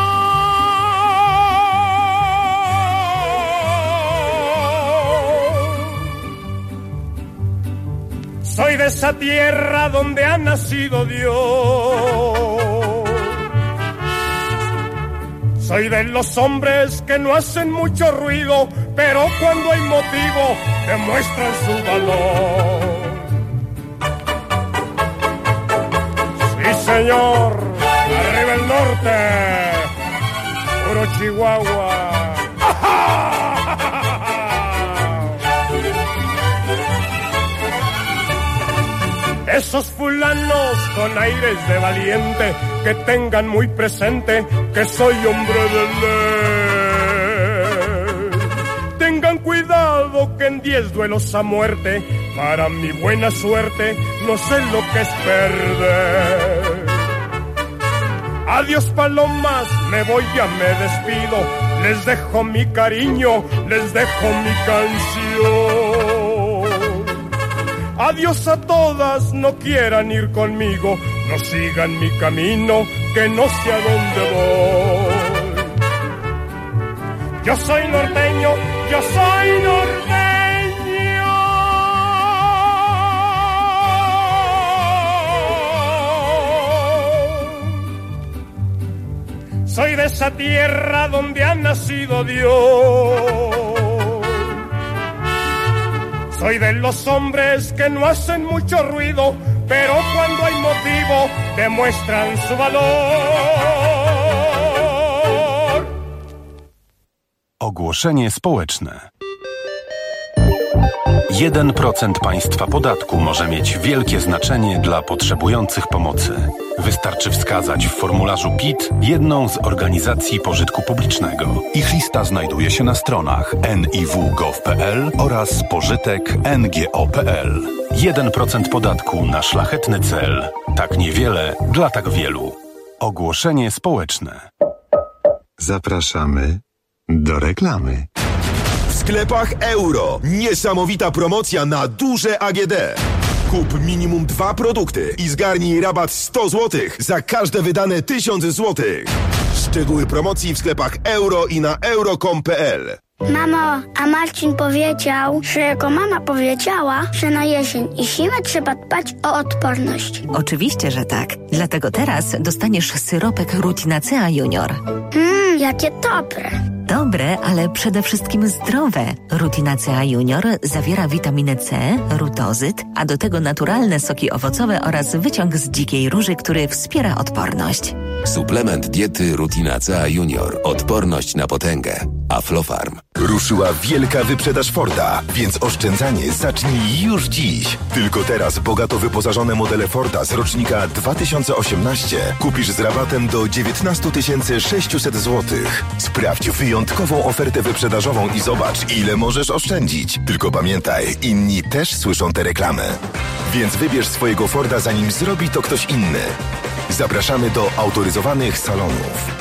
Soy de esa tierra donde ha nacido Dios. Soy de los hombres que no hacen mucho ruido, pero cuando hay motivo demuestran su valor. Sí, señor, arriba el norte, puro Chihuahua. Esos fulanos con aires de valiente que tengan muy presente que soy hombre de ley. Tengan cuidado que en diez duelos a muerte, para mi buena suerte, no sé lo que es perder. Adiós palomas, me voy, ya me despido. Les dejo mi cariño, les dejo mi canción. Adiós a todas, no quieran ir conmigo, no sigan mi camino, que no sé a dónde voy. Yo soy norteño, yo soy norteño. Soy de esa tierra donde ha nacido Dios. Soy de los hombres que no hacen mucho ruido, pero cuando hay motivo demuestran su valor. Ogłoszenie społeczne. jeden procent państwa podatku może mieć wielkie znaczenie dla potrzebujących pomocy. Wystarczy wskazać w formularzu P I T jedną z organizacji pożytku publicznego. Ich lista znajduje się na stronach en i w kropka gov kropka pe el oraz pożytek kropka en ge o kropka pe el. jeden procent podatku na szlachetny cel. Tak niewiele dla tak wielu. Ogłoszenie społeczne. Zapraszamy do reklamy. W sklepach Euro niesamowita promocja na duże A G D. Kup minimum dwa produkty i zgarnij rabat sto złotych za każde wydane tysiąc złotych. Szczegóły promocji w sklepach Euro i na euro kropka com kropka pe el. Mamo, a Marcin powiedział, że jego mama powiedziała, że na jesień i zimę trzeba dbać o odporność. Oczywiście, że tak. Dlatego teraz dostaniesz syropek Rutinacea Junior. Mmm, jakie dobre. Dobre, ale przede wszystkim zdrowe. Rutinacea Junior zawiera witaminę C, rutozyt, a do tego naturalne soki owocowe oraz wyciąg z dzikiej róży, który wspiera odporność. Suplement diety Rutinacea Junior. Odporność na potęgę. Aflofarm. Ruszyła wielka wyprzedaż Forda, więc oszczędzanie zacznij już dziś. Tylko teraz bogato wyposażone modele Forda z rocznika dwa tysiące osiemnaście kupisz z rabatem do dziewiętnaście tysięcy sześćset złotych. Sprawdź wyjątkową ofertę wyprzedażową i zobacz, ile możesz oszczędzić. Tylko pamiętaj, inni też słyszą tę reklamę. Więc wybierz swojego Forda, zanim zrobi to ktoś inny. Zapraszamy do autoryzowanych salonów.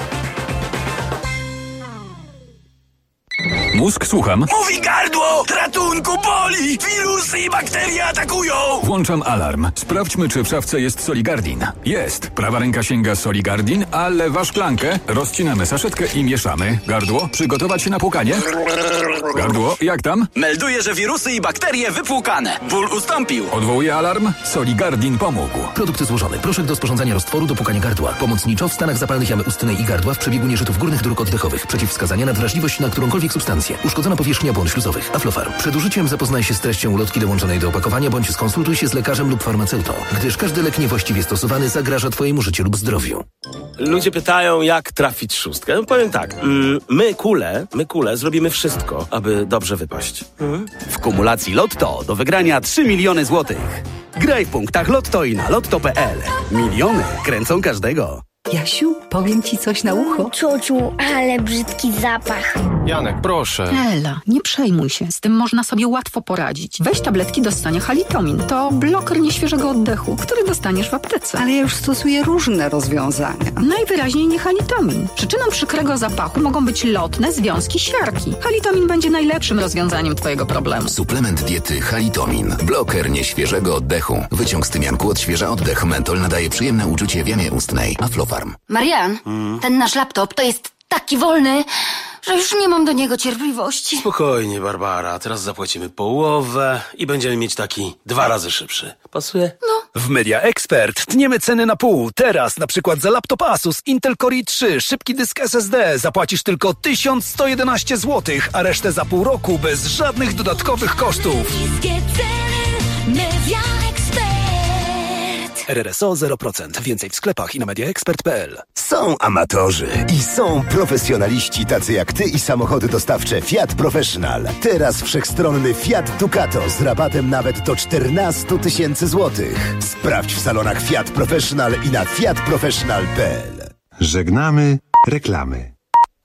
Mózg, słucham. Mówi gardło! Ratunku, boli! Wirusy i bakterie atakują! Włączam alarm. Sprawdźmy, czy w szafce jest Soligardin. Jest. Prawa ręka sięga Soligardin, a lewa szklankę. Rozcinamy saszetkę i mieszamy. Gardło, przygotować się na płukanie. Gardło, jak tam? Melduje, że wirusy i bakterie wypłukane. Ból ustąpił. Odwołuję alarm. Soligardin pomógł. Produkt złożony. Proszek do sporządzania roztworu do płukania gardła. Pomocniczo w stanach zapalnych jamy ustnej i gardła w przebiegu nieżytów górnych dróg oddechowych. Przeciwwskazania na wrażliwość na którąkolwiek substancję. Uszkodzona powierzchnia błon śluzowych. Aflofarm. Przed użyciem zapoznaj się z treścią ulotki dołączonej do opakowania bądź skonsultuj się z lekarzem lub farmaceutą, gdyż każdy lek niewłaściwie stosowany zagraża twojemu życiu lub zdrowiu. Ludzie pytają, jak trafić szóstkę. No powiem tak, mm, my kule, my kule zrobimy wszystko, aby dobrze wypaść. Mhm. W kumulacji Lotto do wygrania trzy miliony złotych. Graj w punktach Lotto i na lotto kropka pe el. Miliony kręcą każdego. Jasiu, powiem ci coś na ucho. Ciociu, ale brzydki zapach. Janek, proszę. Ela, nie przejmuj się. Z tym można sobie łatwo poradzić. Weź tabletki do ssania Halitomin. To bloker nieświeżego oddechu, który dostaniesz w aptece. Ale ja już stosuję różne rozwiązania. Najwyraźniej nie Halitomin. Przyczyną przykrego zapachu mogą być lotne związki siarki. Halitomin będzie najlepszym rozwiązaniem twojego problemu. Suplement diety Halitomin. Bloker nieświeżego oddechu. Wyciąg z tymianku odświeża oddech. Mentol nadaje przyjemne uczucie w jamie ustnej. Aflofarm. Marian, hmm? ten nasz laptop to jest taki wolny, że już nie mam do niego cierpliwości. Spokojnie, Barbara. Teraz zapłacimy połowę i będziemy mieć taki dwa razy szybszy. Pasuje? No. W Media Expert tniemy ceny na pół. Teraz na przykład za laptop Asus Intel Core i trzy, szybki dysk S S D zapłacisz tylko tysiąc sto jedenaście złotych, a resztę za pół roku bez żadnych dodatkowych kosztów. Media Expert. R R S O zero procent. Więcej w sklepach i na media expert kropka pe el. Są amatorzy i są profesjonaliści tacy jak ty i samochody dostawcze Fiat Professional. Teraz wszechstronny Fiat Ducato z rabatem nawet do czternaście tysięcy złotych. Sprawdź w salonach Fiat Professional i na fiat professional kropka pe el. Żegnamy reklamy.